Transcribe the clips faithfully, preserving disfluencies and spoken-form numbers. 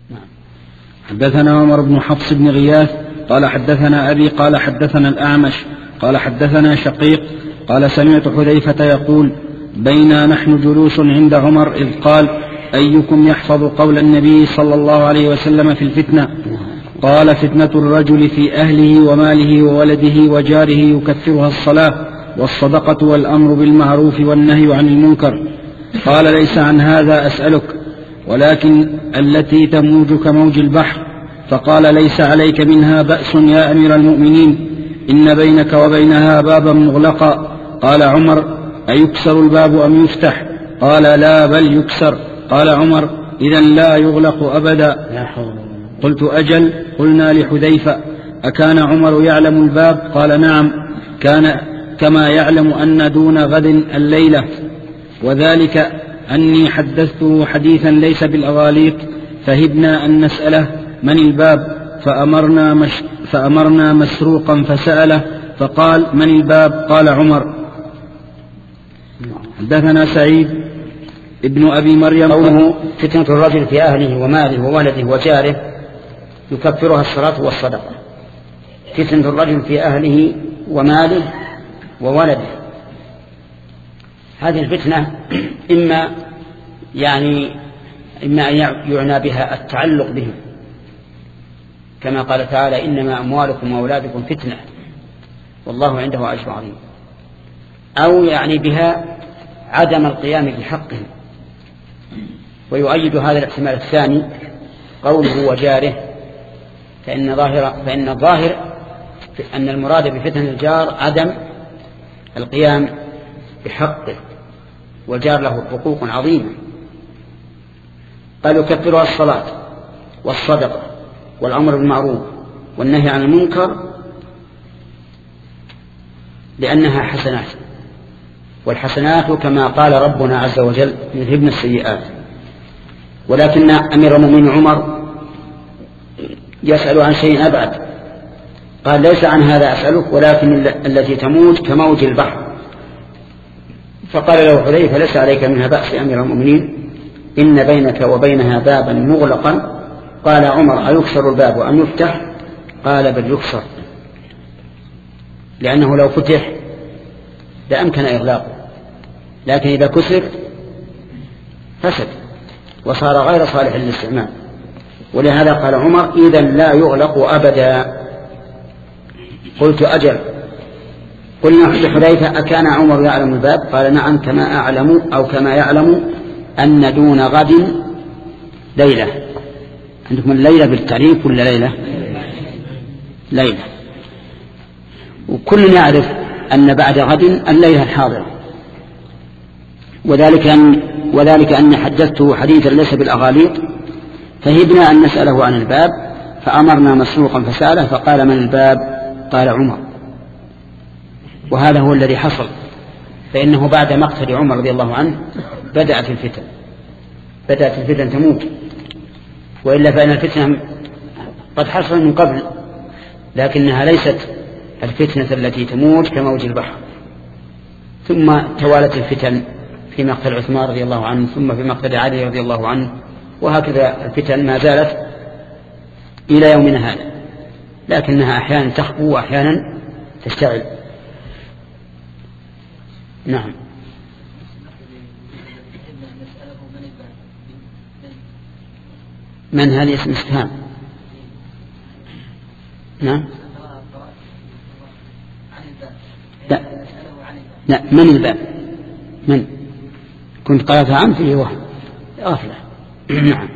حدثنا عمر بن حفص بن غياث قال حدثنا أبي قال حدثنا الأعمش قال حدثنا شقيق قال سمعت حذيفة يقول بينا نحن جلوس عند عمر إذ قال أيكم يحفظ قول النبي صلى الله عليه وسلم في الفتنة؟ قال فتنة الرجل في أهله وماله وولده وجاره يكثرها الصلاة والصدقة والأمر بالمعروف والنهي عن المنكر. قال ليس عن هذا أسألك ولكن التي تموج كموج البحر. فقال ليس عليك منها بأس يا أمير المؤمنين إن بينك وبينها بابا مغلقا. قال عمر أيكسر الباب أم يفتح؟ قال لا بل يكسر. قال عمر إذن لا يغلق أبدا. قلت أجل. قلنا لحذيفة أكان عمر يعلم الباب؟ قال نعم كان كما يعلم أن دون غد الليلة وذلك أني حدثته حديثا ليس بالأغاليط فهبنا أن نسأله من الباب فأمرنا, مش فأمرنا مسروقا فسأله فقال من الباب؟ قال عمر. حدثنا سعيد ابن أبي مريم قوله فتنة الرجل في أهله وماله وولده وجاره يكفرها الصلاة والصدقة. فتنة الرجل في أهله وماله وولده هذه الفتنة إما يعني إما أن يعنى بها التعلق بهم كما قال تعالى إنما أموالكم وأولادكم فتنة والله عنده أجر عظيم، أو يعني بها عدم القيام بحقهم. ويؤيد هذا الاحتمال الثاني قوله وجاره، فإن ظاهر فإن الظاهر أن المراد بفتنة الجار عدم القيام بحقه، والجار له حقوق عظيمة. قال يكفرها الصلاة والصدقة والأمر بالمعروف والنهي عن المنكر لأنها حسنات، والحسنات كما قال ربنا عز وجل يذهبن السيئات. ولكن أمير المؤمنين عمر يسأل عن شيء أبعد، قال ليس عن هذا أسألك ولكن التي تموت كموج البحر. فقال له حذيفة ليس عليك منها بأس يا أمير المؤمنين إن بينك وبينها بابا مغلقا. قال عمر أيكسر الباب أم يفتح؟ قال بل يكسر، لأنه لو فتح لأمكن إغلاقه، لكن إذا كسر فسد وصار غير صالح للاستعمال. ولهذا قال عمر إذن لا يغلق أبدا. قلت أجل. قلنا لحذيفة أكان عمر يعلم الباب؟ قال نعم كما أعلم أو كما يعلم أن دون غد ليلة. عندكم الليلة بالتعريف ولا ليلة؟ ليلة. وكل يعرف أن بعد غد الليلة الحاضرة، وذلك أن, وذلك أن حدثته حديثا ليس بالأغاليط فهبنا أن نسأله عن الباب فأمرنا مسروقا فسأله فقال من الباب؟ قال عمر. وهذا هو الذي حصل، فإنه بعد مقتل عمر رضي الله عنه بدأت الفتن بدأت الفتن تموت، وإلا فإن الفتنة قد حصل من قبل، لكنها ليست الفتنة التي تموت كموج البحر. ثم توالت الفتن في مقتل عثمان رضي الله عنه، ثم في مقتل علي رضي الله عنه، وهكذا الفتن ما زالت إلى يومنا هذا، لكنها أحيانا تخبو وأحيانا تشتعل. نعم. من هذا اسم استفهام؟ نعم. لا لا من الباب؟ من كنت قرأت عن فيه وهم غفلة. نعم.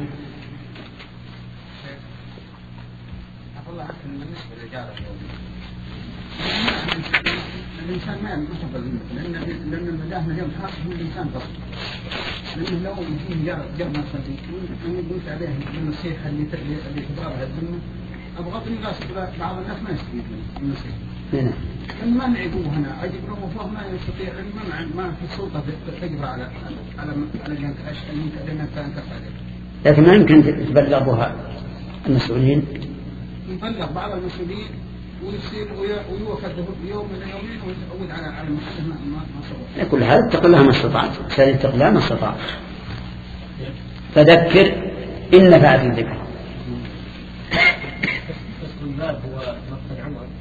الإنسان ما يقبل منه، لأن لأن المداهمة اليوم خاصة من الإنسان فقط، لأنه لو فيه جار جار نفسه أن يقول عليه النصيحة اللي اللي تضربها الذمة أبغض الناس بعض الناس ما يستفيد من النصيحة. لأن ما نعيبوه هنا عجب له وفوق ما يستطيع ما ما في السلطة تجبر على على على جنك أشياء من كان تفعل. لكن ما يمكن تبلغها المسؤولين. نبلغ بعض المسؤولين ويصير ويوفد يوم من اليومين ويتعود على على المحدث ما ما صبر. كل هذا تقلها ما استطعت، سأل تقلها ما استطعت. فذكر إن نفعت الذكر.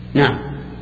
نعم.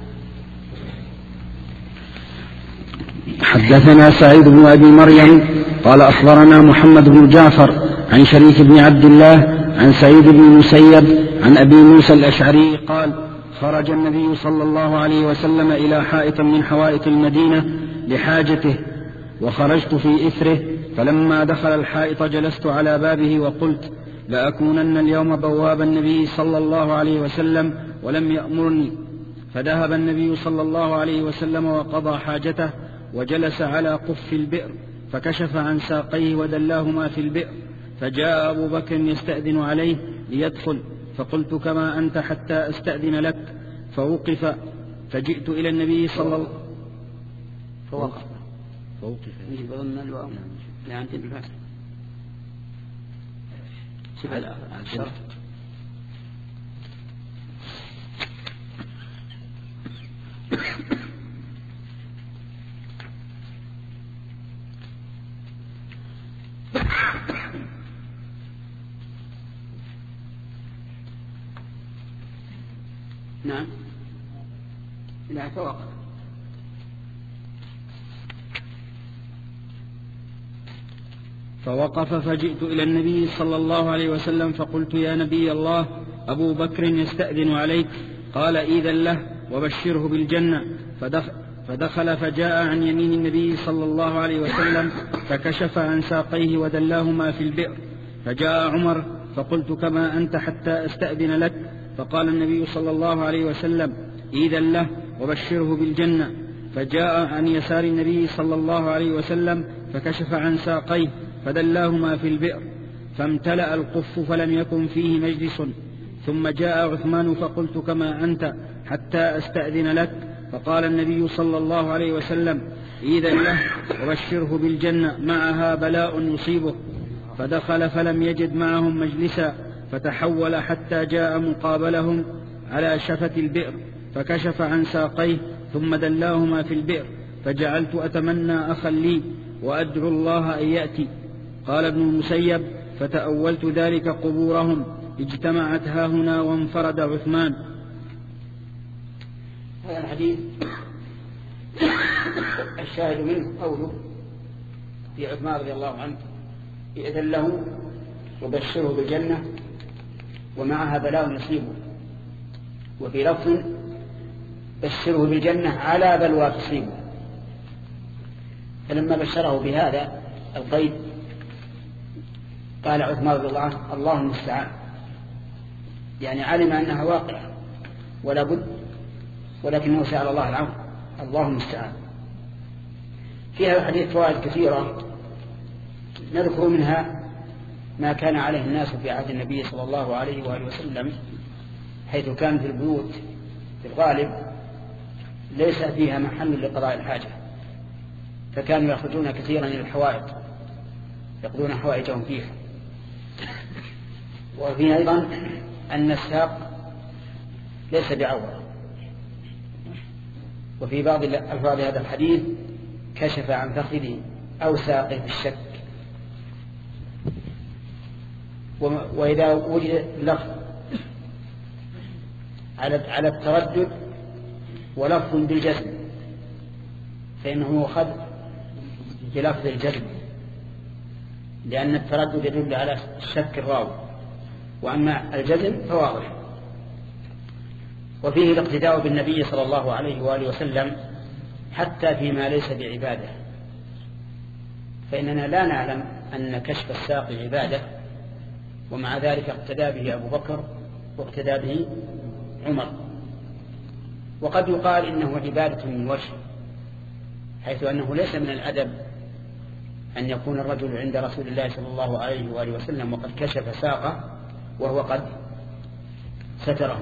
حدثنا سعيد بن أبي مريم قال أخبرنا محمد بن جعفر عن شريك بن عبد الله عن سعيد بن المسيب عن أبي موسى الأشعري قال خرج النبي صلى الله عليه وسلم إلى حائط من حوائط المدينة لحاجته وخرجت في إثره، فلما دخل الحائط جلست على بابه وقلت لأكونن اليوم بواب النبي صلى الله عليه وسلم ولم يأمرني. فذهب النبي صلى الله عليه وسلم وقضى حاجته وجلس على قف البئر، فكشف عن ساقيه ودلاهما في البئر، فجاء أبو بكر يستأذن عليه ليدخل، فقلت كما أنت حتى أستأذن لك، فوقف، فجئت إلى النبي صلى الله عليه وسلم فوقف فوقف بظن الواو لا عندي بالفتح على الشرط. نعم لا فوقف. فوقف فجئت إلى النبي صلى الله عليه وسلم فقلت يا نبي الله أبو بكر يستأذن عليك. قال إذن له وبشره بالجنة. فدخل, فدخل فجاء عن يمين النبي صلى الله عليه وسلم فكشف عن ساقيه ودلاهما في البئر. فجاء عمر فقلت كما أنت حتى أستأذن لك. فقال النبي صلى الله عليه وسلم إذن له وبشره بالجنة. فجاء عن يسار النبي صلى الله عليه وسلم فكشف عن ساقيه فدلاهما في البئر، فامتلأ القف فلم يكن فيه مجلس. ثم جاء عثمان فقلت كما أنت حتى أستأذن لك. فقال النبي صلى الله عليه وسلم إذن له وبشره بالجنة معها بلاء يصيبه. فدخل فلم يجد معهم مجلسا، فتحول حتى جاء مقابلهم على شفة البئر، فكشف عن ساقيه ثم دلاهما في البئر. فجعلت أتمنى أخا لي وأدعو الله أن يأتي. قال ابن المسيب فتأولت ذلك قبورهم اجتمعت هاهنا وانفرد عثمان. هذا الحديث الشاهد منه قوله في عثمان رضي الله عنه إذن له وبشره بالجنة ومعها بلاء يصيبه، وفي لفظ بشره بالجنة على بلوى تصيبه. فلما بشره بهذا القيد قال عثمان رضي الله عنه الله المستعان، يعني علم أنها واقعة ولا بد، ولكنه سأل الله العفو، الله المستعان. في هذا الحديث فوائد كثيرة، نذكر منها ما كان عليه الناس في عهد النبي صلى الله عليه وآله وسلم، حيث كانت البيوت في الغالب ليس فيها محل لقضاء الحاجة، فكانوا يخرجون كثيرا إلى الحوائط يقضون حوائجهم فيها. وفيه أيضا أن الساق ليس بعورة. وفي بعض ألفاظ هذا الحديث كشف عن فخذه أو ساقه في الشك. وإذا وجد لفظ على التردد ولفظ بالجزم فإنه يؤخذ بلفظ الجزم، لأن التردد يدل على الشك الراوي، وأما الجزم فواضح. وفيه الاقتداء بالنبي صلى الله عليه وآله وسلم حتى فيما ليس بعبادة، فإننا لا نعلم أن كشف الساق عبادة، ومع ذلك اقتدى به أبو بكر واقتدى به عمر. وقد يقال إنه عبادة من وجه، حيث أنه ليس من الأدب أن يكون الرجل عند رسول الله صلى الله عليه وآله وسلم وقد كشف ساقه وهو قد ستره،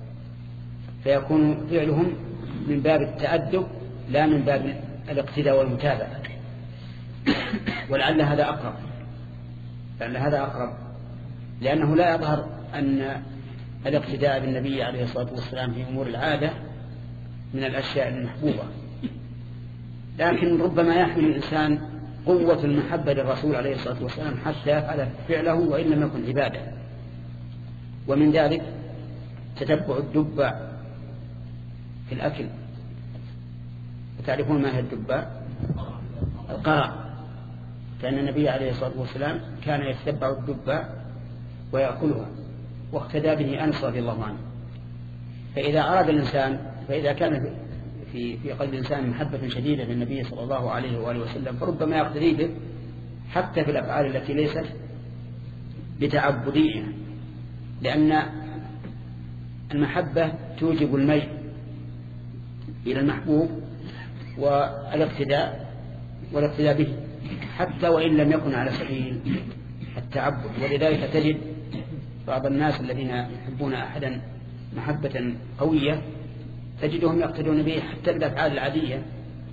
فيكون فعلهم من باب التأدب لا من باب الاقتداء والمتابعة. ولعل هذا أقرب لعل هذا أقرب لأنه لا يظهر أن الاقتداء بالنبي عليه الصلاة والسلام في أمور العادة من الأشياء المحبوبة، لكن ربما يحمل الإنسان قوة المحبة للرسول عليه الصلاة والسلام حتى يفعل فعله وإن لم يكن عبادة. ومن ذلك تتبع الدبة في الأكل. وتعرفون ما هي الدباء؟ القرع. كان النبي عليه الصلاة والسلام كان يتتبع الدباء ويأكلها، واقتدى به أنس رضي الله عنه. فإذا أراد الإنسان فإذا كان في في قلب الإنسان محبة شديدة للنبي صلى الله عليه وآله وسلم فربما يقتدي به حتى في الأفعال التي ليست بتعبدية، لأن المحبة توجب الميل إلى المحبوب والاقتداء والاقتداء به حتى وإن لم يكن على سبيل التعبد. ولذلك تجد بعض الناس الذين يحبون أحدا محبة قوية تجدهم يقتدون به حتى بالأفعال العادية.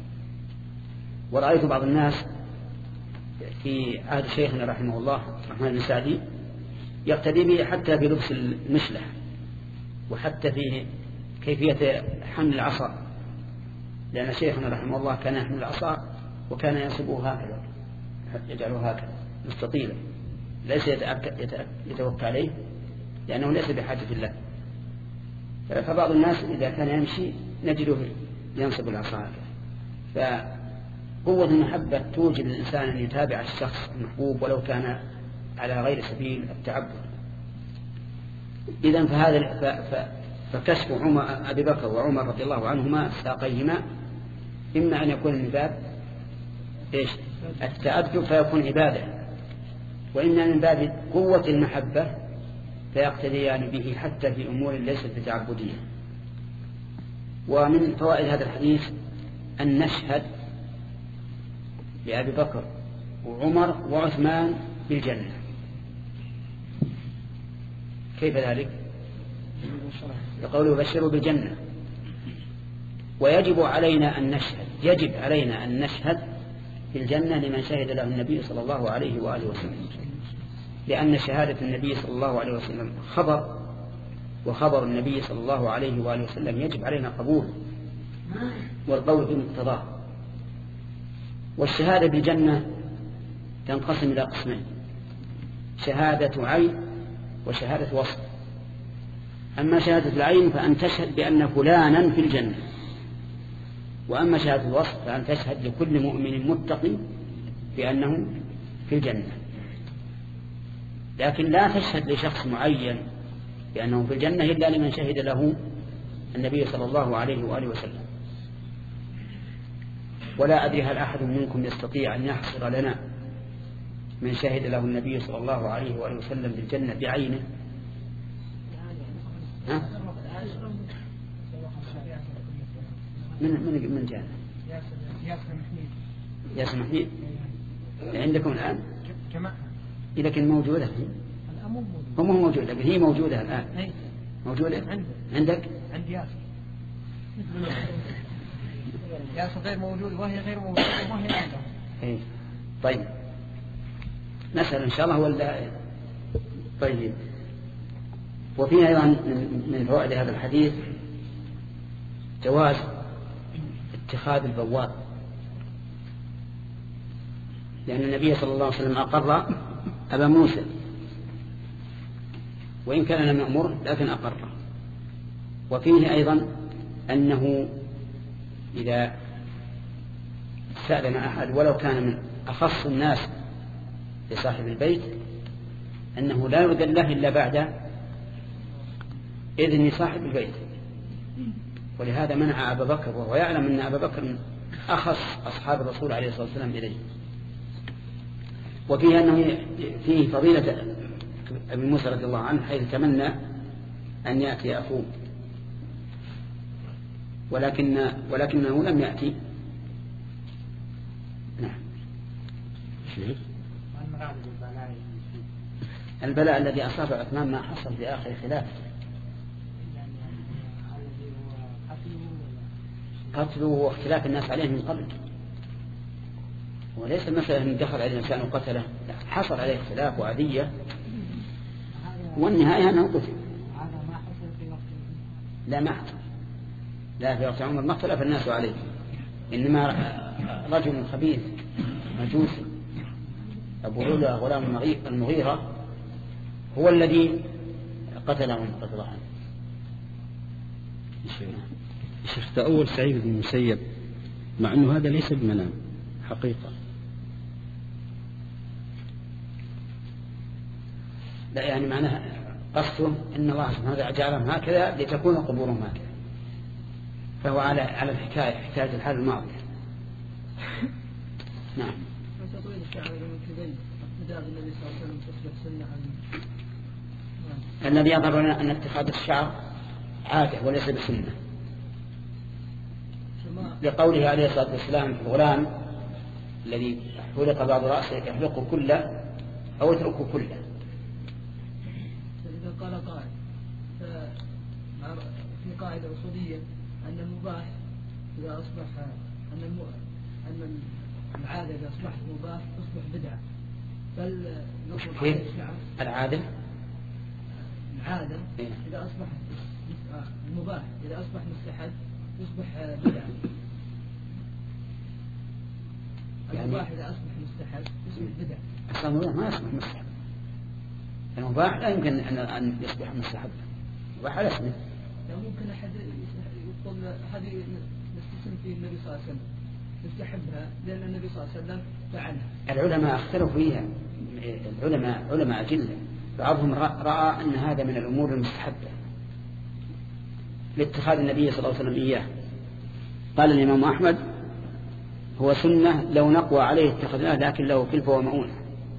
ورأيت بعض الناس في عهد شيخنا رحمه الله الرحمن بن سعدي يقتدي به حتى في لبس المشلح، وحتى في كيفية حمل العصا، لأن شيخنا رحمه الله كان يحمل العصا وكان ينصبه هكذا، يجعله هكذا مستطيلا، ليس يتوكى عليه لأنه ليس بحاجة الله. فبعض الناس إذا كان يمشي نجده ينصب العصا هكذا. فقوة المحبة توجب الإنسان أن يتابع الشخص المحبوب ولو كان على غير سبيل التعبد. إذن فهذا فكشف عمر أبي بكر وعمر رضي الله عنهما ساقيهما إما أن يكون من باب إيش التأدب فيكون عبادة، وإما من باب قوة المحبة فيقتديان به حتى في أمور ليست بتعبدية. ومن فوائد هذا الحديث أن نشهد لأبي بكر وعمر وعثمان بالجنة. كيف ذلك؟ يقول بشروا بالجنة. ويجب علينا أن نشهد يجب علينا أن نشهد بالجنة لمن شهد له النبي صلى الله عليه وآله وسلم، لأن شهادة النبي صلى الله عليه وسلم خبر، وخبر النبي صلى الله عليه وآله وسلم يجب علينا قبوله والقول بمقتضاه. والشهادة بالجنة تنقسم إلى قسمين: شهادة عين وشهادة وصف. أما شهادة العين فأن تشهد بأن فلانا في الجنة، وأما شهادة الوصف فأن تشهد لكل مؤمن متقي بأنه في الجنة، لكن لا تشهد لشخص معين بأنه في الجنة إلا لمن شهد له النبي صلى الله عليه وآله وسلم. ولا أدري هل أحد منكم يستطيع أن يحصر لنا من شهد له النبي صلى الله عليه وآله وسلم بالجنة بعينه؟ ها؟ من من من جاء؟ ياسر محميد. عندكم الآن؟ لكن موجودة هم هو موجود، لكن هي موجودة الآن. موجودة عندك؟ عندي ياسر. ياسر غير موجود وهي غير موجودة وهي عندها. إيه. طيب نسأل إن شاء الله ولا. طيب. وفيها أيضا من فوائد هذا الحديث جواز اتخاذ البواب، لأن النبي صلى الله عليه وسلم أقر أبا موسى وإن كان لم يأمر لكن أقر. وفيه أيضا أنه إذا استأذن أحد ولو كان من أخص الناس لصاحب البيت أنه لا يؤذن له إلا بعد إذن صاحب البيت. ولهذا منع أبا بكر، وهو يعلم أن أبا بكر من أخص أصحاب الرسول عليه الصلاة والسلام إليه. وفيه أنه فيه فضيلة أبي موسى رضي الله عنه حيث تمنى أن يأتي أخوه ولكن ولكنه لم يأتي. نعم. البلاء الذي أصاب عثمان ما حصل في آخر خلافه، قتله واختلاف الناس عليه من قبل، وليس مثلا أن دخل عليه الإنسان وقتله، حصل عليه اختلاف وعذية والنهاية أنه قتل. لا ما حصل، لا في وقت عمر ما اختلف الناس عليه، إنما رجل خبيث مجوسي أبو لؤلؤة غلام المغيرة هو الذي قتله من قتل عنه. شيخ تأول سعيد بن المسيب مع أنه هذا ليس بمنام حقيقة. لا يعني معناه قصده أن الله سبحانه وتعالى جعلهم هكذا لتكون قبورهم هكذا، فهو على على الحكاية حكاية الحال الماضية. نعم. الذي يظهر لنا أن اتخاذ الشعر عادة وليس بسنة، لقوله عليه الصلاة والسلام في الغلام الذي حلق بعض رأسه يحلقه كله أو يتركه كله. إذا قال قائل في قاعدة أصولية أن المباح إذا أصبح أن أن العادة إذا أصبحت مباح تصبح بدعة، بل نقول عليه الشعر العادة العادة إذا أصبح المباح إذا أصبح مستحب يصبح بدعة. المباح إذا أصبح مستحب يصبح بدعة. أصلا المباح ما يصبح مستحب، المباح لا يمكن أن يصبح مستحب، المباح على اسمه. لا ممكن أحد يقول أحد يستسلم في النبي صلى الله عليه وسلم يستحبها لأن النبي صلى الله عليه وسلم فعلها. العلماء اختلفوا فيها، العلماء علماء جلة، بعضهم رأى أن هذا من الأمور المستحبة لاتخاذ النبي صلى الله عليه وسلم إياه. قال الإمام أحمد هو سنة لو نقوى عليه اتخذناه لكن له كلفة ومؤونة.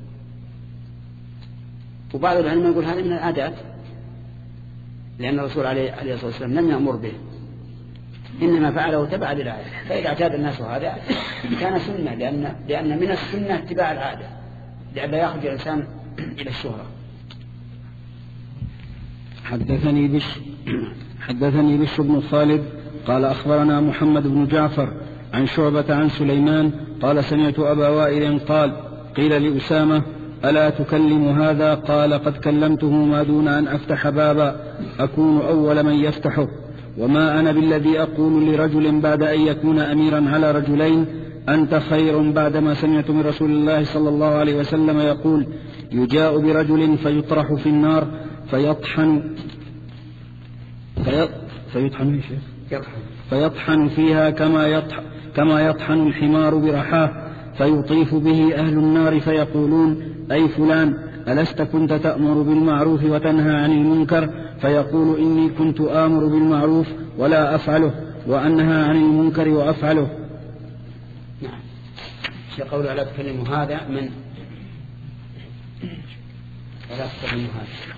وبعض العلماء يقول هذا من العادات، لأن الرسول عليه الصلاة والسلام لم يأمر به، إنما فعله تبع للعادة، فإذا اعتاد الناس هذا كان سنة، لأن, لأن من السنة اتباع العادة لأن لا يخرج الإنسان إلى الشهرة. حدثني بش حدثني بش بن خالد قال أخبرنا محمد بن جعفر عن شعبة عن سليمان قال سمعت أبا وائل قال قيل لأسامة ألا تكلم هذا؟ قال قد كلمته ما دون أن أفتح بابا أكون أول من يفتحه، وما أنا بالذي أقول لرجل بعد أن يكون أميرا على رجلين أنت خير بعدما سمعت من رسول الله صلى الله عليه وسلم يقول يجاء برجل فيطرح في النار فيطحن في فيطحن, فيطحن فيها كما يطحن, كما يطحن الحمار برحاه، فيطيف به أهل النار فيقولون أي فلان ألست كنت تأمر بالمعروف وتنهى عن المنكر؟ فيقول إني كنت آمر بالمعروف ولا أفعله وأنهى عن المنكر وأفعله. نعم. يقول ألا تكلم هذا من ألا تكلم هذا.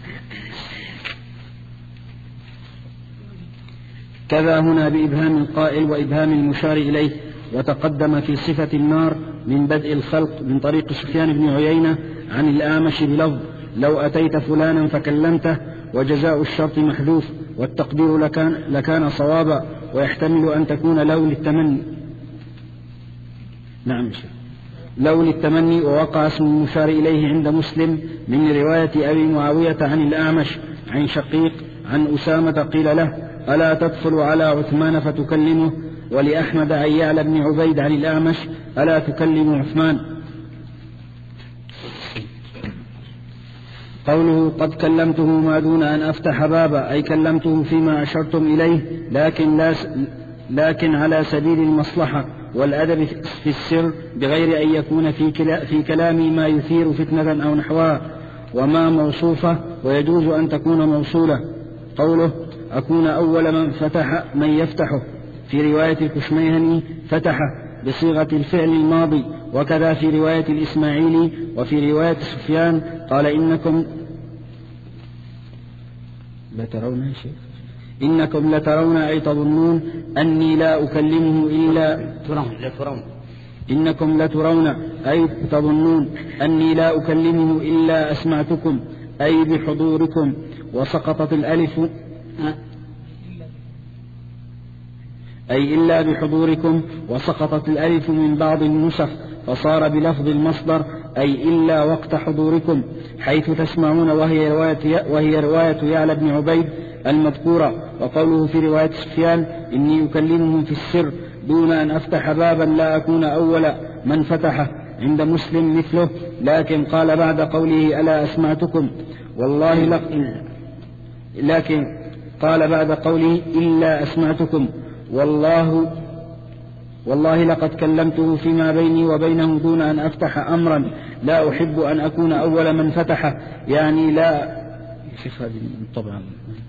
كذا هنا بإبهام القائل وإبهام المشار إليه. وتقدم في صفة النار من بدء الخلق من طريق سفيان بن عيينة عن الأعمش بلفظ لو أتيت فلانا فكلمته، وجزاء الشرط محذوف والتقدير لكان, لكان صوابا، ويحتمل أن تكون لو للتمني. نعم لو للتمني. ووقع اسم المشار إليه عند مسلم من رواية أبي معاوية عن الأعمش عن شقيق عن أسامة قيل له ألا تدخل على عثمان فتكلمه؟ ولأحمد عن يعلى بن عبيد عن الأعمش ألا تكلم عثمان؟ قوله قد كلمته ما دون أن أفتح بابا أي كلمته فيما أشرتم إليه، لكن, لا س... لكن على سبيل المصلحة والأدب في السر بغير أن يكون في, كلا... في كلامي ما يثير فتنة أو نحوها، وما موصوفة ويجوز أن تكون موصولة. قوله أكون أول من فتح من يفتحه في رواية الكشميهني فتح بصيغة الفعل الماضي، وكذا في رواية الإسماعيلي. وفي رواية سفيان قال إنكم لترون شيء إنكم لترون أي تظنون أني لا أكلمه إلا ترون إنكم لترون أي تظنون أني لا أكلمه إلا أسمعتكم أي بحضوركم. وسقطت الألف أي إلا بحضوركم، وسقطت الألف من بعض النسخ فصار بلفظ المصدر أي إلا وقت حضوركم، حيث تسمعون، وهي رواية, وهي رواية يعلى بن عبيد المذكورة. وقوله في رواية سفيان إني أكلمهم في السر دون أن أفتح بابا لا أكون أول من فتحه عند مسلم مثله، لكن قال بعد قوله ألا أسمعتكم والله لق... لكن قال بعد قوله إلا أسمعتكم والله والله لقد كلمته فيما بيني وبينه دون أن أفتح أمرا لا أحب أن أكون أول من فتحه، يعني لا شوف هذه طبعا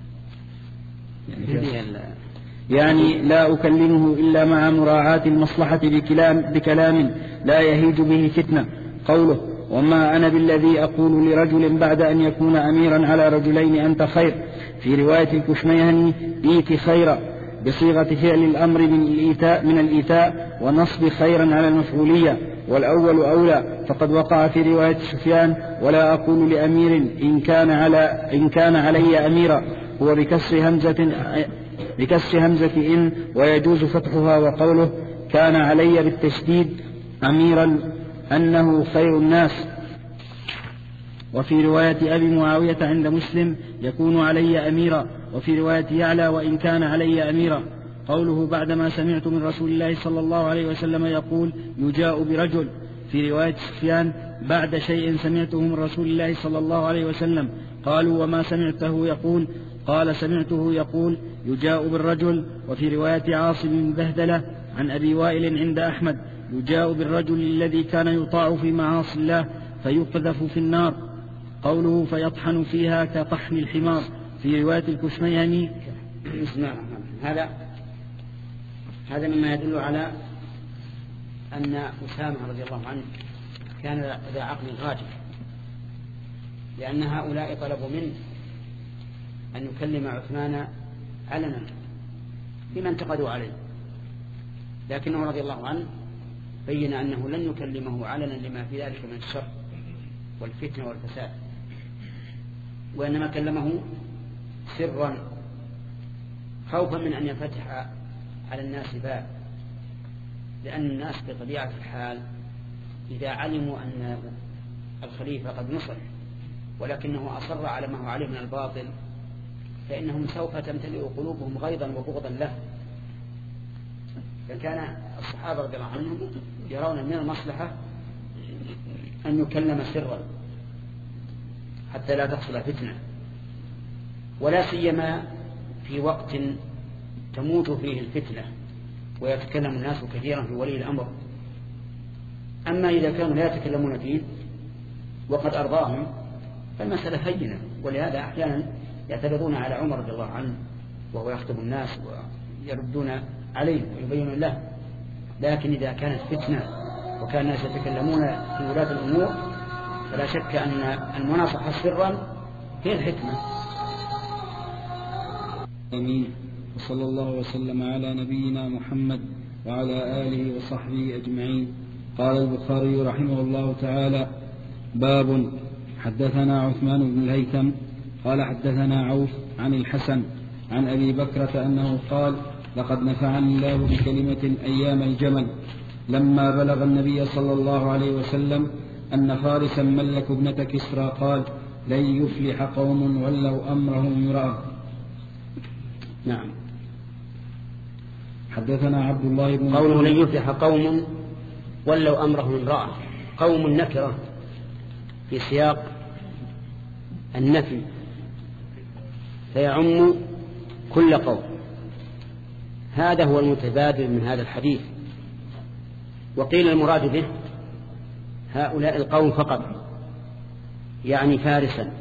يعني, يعني لا أكلمه إلا مع مراعاة المصلحة بكلام, بكلام لا يهيج به فتنة. قوله وما أنا بالذي أقول لرجل بعد أن يكون أميرا على رجلين أنت خير، في رواية الكشميهني إيت خيرا بصيغة فعل الأمر من الإيتاء, من الإيتاء ونصب خيرا على المفعولية، والأول أولى، فقد وقع في رواية سفيان ولا أقول لأمير إن كان, على إن كان علي أميرا، هو بكسر همزة, بكسر همزة إن ويجوز فتحها، وقوله كان علي بالتشديد أميرا أنه خير الناس. وفي رواية أبي معاوية عند مسلم يكون علي أميرا، وفي رواية يعلى وإن كان علي أميرا. قوله بعدما سمعت من رسول الله صلى الله عليه وسلم يقول يجاء برجل، في رواية سفيان بعد شيء سمعته من رسول الله صلى الله عليه وسلم. قالوا وما سمعته يقول؟ قال سمعته يقول يجاء بالرجل. وفي رواية عاصم بن بهدلة عن أبي وائل عند أحمد يجاء بالرجل الذي كان يطاع في معاصي الله فيقذف في النار. قوله فيطحن فيها كطحن الحمار، في رواية الكشميهني. هذا هذا مما يدل على أن أسامة رضي الله عنه كان ذا عقل غاجر، لأن هؤلاء طلبوا منه أن يكلم عثمان علنا بما انتقدوا عليه، لكنه رضي الله عنه بين أنه لن يكلمه علنا لما في ذلك من الشر والفتنة والفساد، وإنما كلمه سرا خوفا من أن ينفتح على الناس باب، لأن الناس بطبيعة الحال إذا علموا أن الخليفة قد نصح ولكنه أصر على ما هو عليه من الباطل فإنهم سوف تمتلئ قلوبهم غيظا وبغضا له. فكان الصحابة رضي الله عنهم يرون من المصلحة أن يكلم سرا حتى لا تحصل فتنة، ولا سيما في وقت تموت فيه الفتنة ويتكلم الناس كثيرا في ولي الأمر. أما إذا كانوا لا يتكلمون فيه وقد أرضاهم فالمسألة هينة، ولهذا أحيانا يعترضون على عمر رضي الله عنه وهو يخطب الناس ويردون عليه ويبينون له. لكن إذا كانت فتنة وكان الناس يتكلمون في ولاة الأمور فلا شك أن المناصحة سرا هي الحكمة. آمين. وصلى الله وسلم على نبينا محمد وعلى آله وصحبه أجمعين. قال البخاري رحمه الله تعالى: باب حدثنا عثمان بن الهيثم قال حدثنا عوف عن الحسن عن أبي بكرة أنه قال: لقد نفعني الله بكلمة أيام الجمل لما بلغ النبي صلى الله عليه وسلم أن فارسا ملك ابنة كسرى قال: لن يفلح قوم ولوا أمرهم امرأة. نعم. حدثنا عبد الله بن قوله لن يفلح قوم ولوا أمرهم امرأة، قوم نكرة في سياق النفي فيعم كل قوم، هذا هو المتبادر من هذا الحديث. وقيل المراد به هؤلاء القوم فقط، يعني فارسا.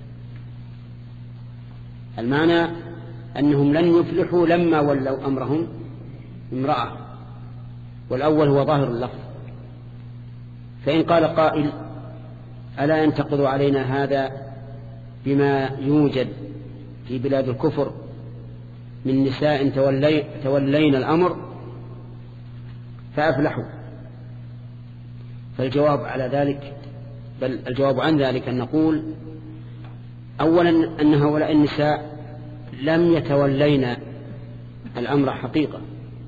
المعنى أنهم لن يفلحوا لما ولوا أمرهم امرأة، والأول هو ظاهر اللفظ. فإن قال قائل: ألا ينتقض علينا هذا بما يوجد في بلاد الكفر من نساء تولي تولين الأمر فأفلحوا؟ فالجواب على ذلك بل الجواب عن ذلك أن نقول: أولا أن هؤلاء النساء لم يتولين الأمر حقيقة،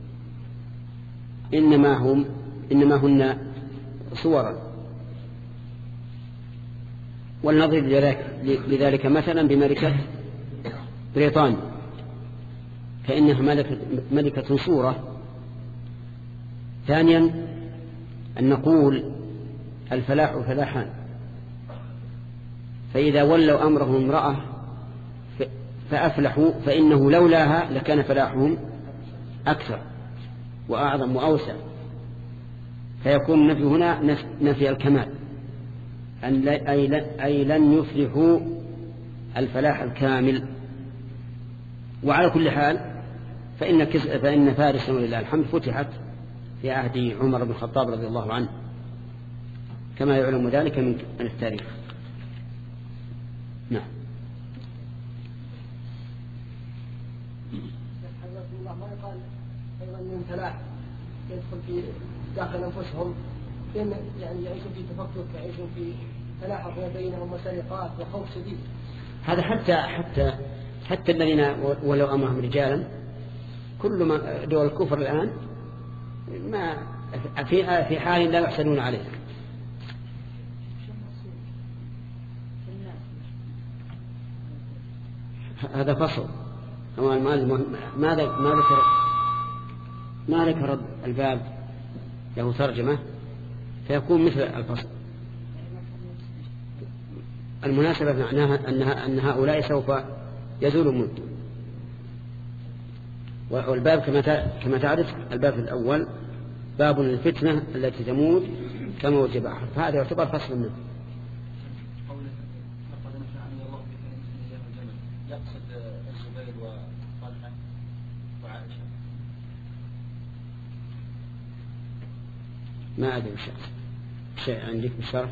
إنما هم إنما هن صورا. ولنضرب لذلك مثلا بملكة بريطانيا، فإنها ملكة, ملكة صورة. ثانيا أن نقول الفلاح فلاحان، فإذا ولوا أمرهم امرأة فأفلحوا فإنه لولاها لكان فلاحهم أكثر وأعظم وأوسع، فيكون النفي هنا نفي الكمال، أي لن يفلحوا الفلاح الكامل. وعلى كل حال فإن, فإن فارس ولله الحمد فتحت في عهد عمر بن الخطاب رضي الله عنه، كما يعلم ذلك من التاريخ. نعم. الله ما يقال أيضا من فلاح يدخل في داخل أنفسهم، إن يعني يعيشون في تفكك، يعيشون في تلاحق بينهم وسرقات وخوف شديد. هذا حتى حتى حتى الذين ولو أمرهم رجالا، كل ما دول الكفر الآن ما في في حال لا يحسنون عليه. هذا فصل. ماذا ما ذكر ما ذكر الباب له ترجمة فيكون مثل الفصل. المناسبة معناها أنها أن هؤلاء سوف يزول ملك. والباب كما كما تعرف الباب الأول باب الفتنة التي تموت كموت بحر، فهذا يعتبر فصل منه. يقصد الزبير وطلحة وعائشة. ما أدري شيء شيء عندك بالشرح.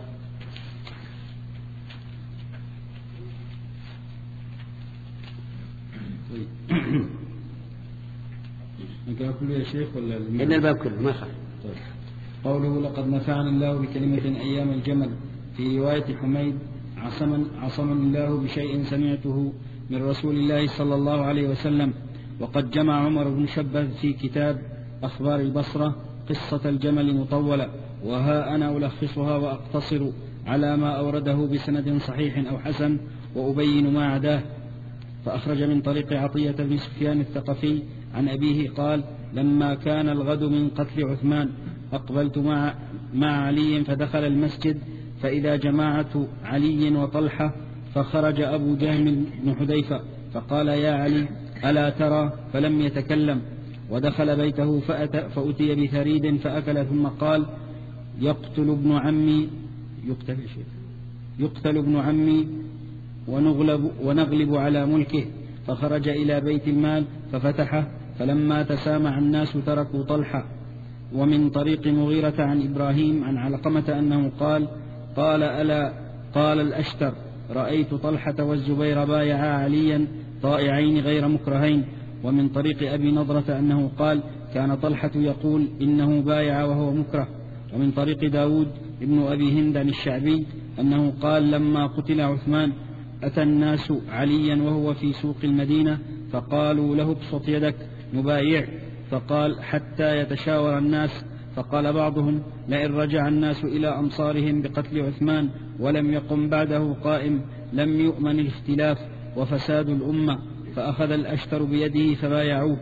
الباب كله يا شيخ ولا إن الباب كله ما خالف. طيب. قوله لقد نفعني الله بكلمة أيام الجمل، في رواية حميد عصمني عصم الله بشيء سمعته من رسول الله صلى الله عليه وسلم. وقد جمع عمر بن شبه في كتاب أخبار البصرة قصة الجمل مطولة، وها أنا ألخصها وأقتصر على ما أورده بسند صحيح أو حسن وأبين ما عداه. فأخرج من طريق عطية بن سفيان الثقفي عن أبيه قال: لما كان الغد من قتل عثمان أقبلت مع, مع علي فدخل المسجد فإذا جماعة علي وطلحة، فخرج أبو جهم بن حذيفة فقال: يا علي ألا ترى؟ فلم يتكلم، ودخل بيته فأتى فأتي بثريد فأكل، ثم قال: يقتل ابن عمي يقتل, يقتل ابن عمي ونغلب, ونغلب على ملكه. فخرج إلى بيت المال ففتحه، فلما تسامع الناس تركوا طلحة. ومن طريق مغيرة عن إبراهيم عن علقمة أنه قال: قال ألا قال الأشتر: رأيت طلحة والزبير بايعا عليا طائعين غير مكرهين. ومن طريق أبي نضرة أنه قال: كان طلحة يقول إنه بايع وهو مكره. ومن طريق داود ابن أبي هند عن الشعبي أنه قال: لما قتل عثمان أتى الناس عليا وهو في سوق المدينة فقالوا له: ابسط يدك نبايع. فقال: حتى يتشاور الناس. فقال بعضهم: لئن رجع الناس إلى أمصارهم بقتل عثمان ولم يقم بعده قائم لم يؤمن الاختلاف وفساد الأمة. فأخذ الأشتر بيده فبايعوه.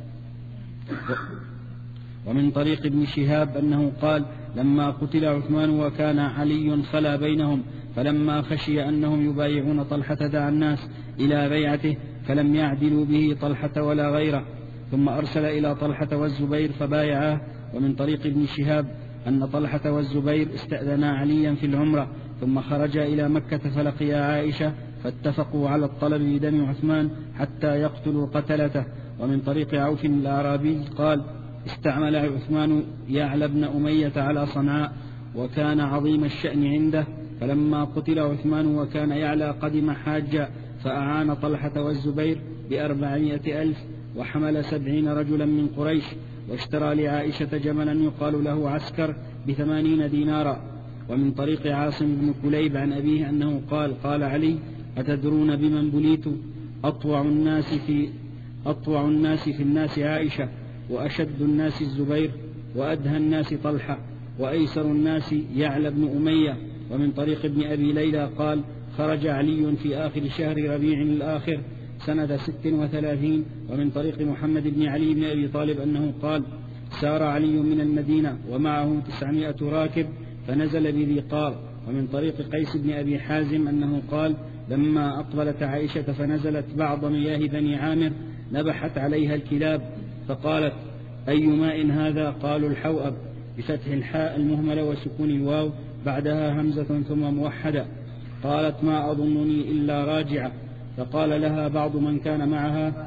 ومن طريق ابن شهاب أنه قال: لما قتل عثمان وكان علي خلا بينهم، فلما خشي أنهم يبايعون طلحة دعا الناس إلى بيعته فلم يعدلوا به طلحة ولا غيره، ثم أرسل إلى طلحة والزبير فبايعاه. ومن طريق ابن شهاب أن طلحة والزبير استأذنا عليا في العمرة، ثم خرجا إلى مكة فلقيا عائشة فاتفقوا على الطلب بدم عثمان حتى يقتلوا قتلته. ومن طريق عوف الأعرابي قال: استعمل عثمان يعلى بن أمية على صنعاء وكان عظيم الشأن عنده، فلما قتل عثمان وكان يعلى قدم حاجا فأعان طلحة والزبير بأربعمائة ألف وحمل سبعين رجلا من قريش، واشترى لعائشة جملا يقال له عسكر بثمانين دينارا. ومن طريق عاصم بن كليب عن أبيه أنه قال: قال علي: أتدرون بمن بليت؟ أطوع الناس في أطوع الناس في الناس عائشة، وأشد الناس الزبير، وأدهى الناس طلحة، وأيسر الناس يعلى بن أمية. ومن طريق ابن أبي ليلى قال: خرج علي في آخر شهر ربيع الآخر سنة ست وثلاثين. ومن طريق محمد بن علي بن أبي طالب أنه قال: سار علي من المدينة ومعه تسعمائة راكب فنزل بذي قار. ومن طريق قيس بن أبي حازم أنه قال: لما أقبلت عائشة فنزلت بعض مياه بني عامر نبحت عليها الكلاب فقالت: أي ماء هذا؟ قالوا: الحوأب، بفتح الحاء المهملة وسكون الواو بعدها همزة ثم موحدة. قالت: ما أظنني إلا راجعة. فقال لها بعض من كان معها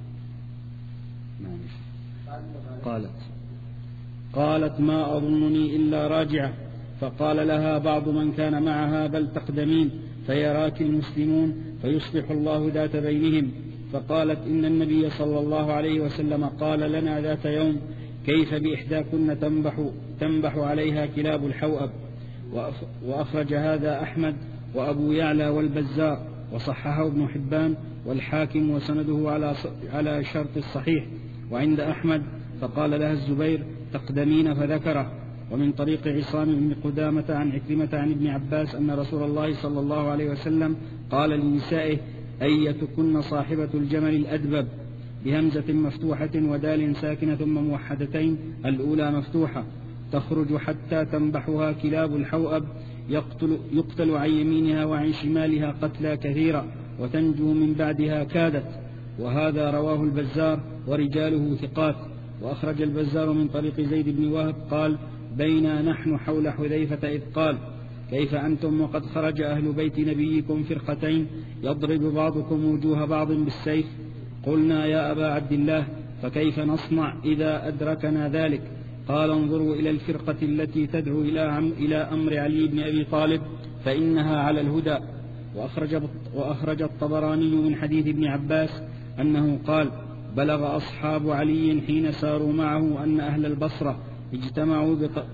قالت قالت ما أظنني إلا راجعة. فقال لها بعض من كان معها: بل تقدمين فيراك المسلمون فيصلح الله ذات بينهم. فقالت: إن النبي صلى الله عليه وسلم قال لنا ذات يوم: كيف بإحداكن تنبح, تنبح عليها كلاب الحوأب. وأخرج هذا أحمد وأبو يعلى والبزار، وصححه ابن حبان والحاكم، وسنده على على شرط الصحيح. وعند أحمد فقال لها الزبير: تقدمين، فذكره. ومن طريق عصام بن قدامة عن عكرمة عن ابن عباس أن رسول الله صلى الله عليه وسلم قال لنسائه: أيتكن صاحبة الجمل الأدبب، بهمزة مفتوحة ودال ساكنة ثم موحدتين، الأولى مفتوحة، تخرج حتى تنبحها كلاب الحوأب، يقتل, يقتل عن يمينها وعن شمالها قتلى كثيرا، وتنجو من بعدها كادت. وهذا رواه البزار ورجاله ثقات. وأخرج البزار من طريق زيد بن وهب قال: بينا نحن حول حذيفة إذ قال: كيف أنتم وقد خرج أهل بيت نبيكم فرقتين يضرب بعضكم وجوه بعض بالسيف؟ قلنا: يا أبا عبد الله، فكيف نصنع إذا أدركنا ذلك؟ قال: انظروا إلى الفرقة التي تدعو إلى أمر علي بن أبي طالب فإنها على الهدى. وأخرج, وأخرج الطبراني من حديث ابن عباس أنه قال: بلغ أصحاب علي حين ساروا معه أن أهل البصرة اجتمعوا بط...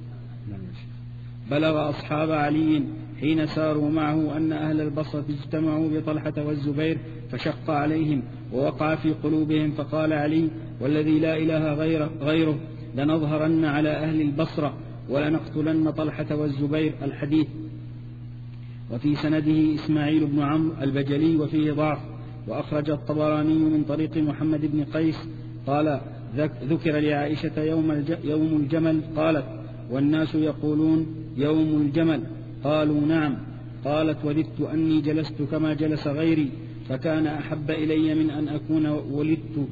بلغ أصحاب علي حين ساروا معه أن أهل البصرة اجتمعوا بطلحة والزبير فشق عليهم ووقع في قلوبهم، فقال علي: والذي لا إله غيره, غيره لنظهرن على أهل البصرة ولنقتلن طلحة والزبير. الحديث. وفي سنده إسماعيل بن عمرو البجلي وفيه ضعف. وأخرج الطبراني من طريق محمد بن قيس قال: ذكر لعائشة يوم, يوم الجمل، قالت: والناس يقولون يوم الجمل، قالوا: نعم. قالت: وددت أني جلست كما جلس غيري، فكان أحب إلي من أن أكون ولدت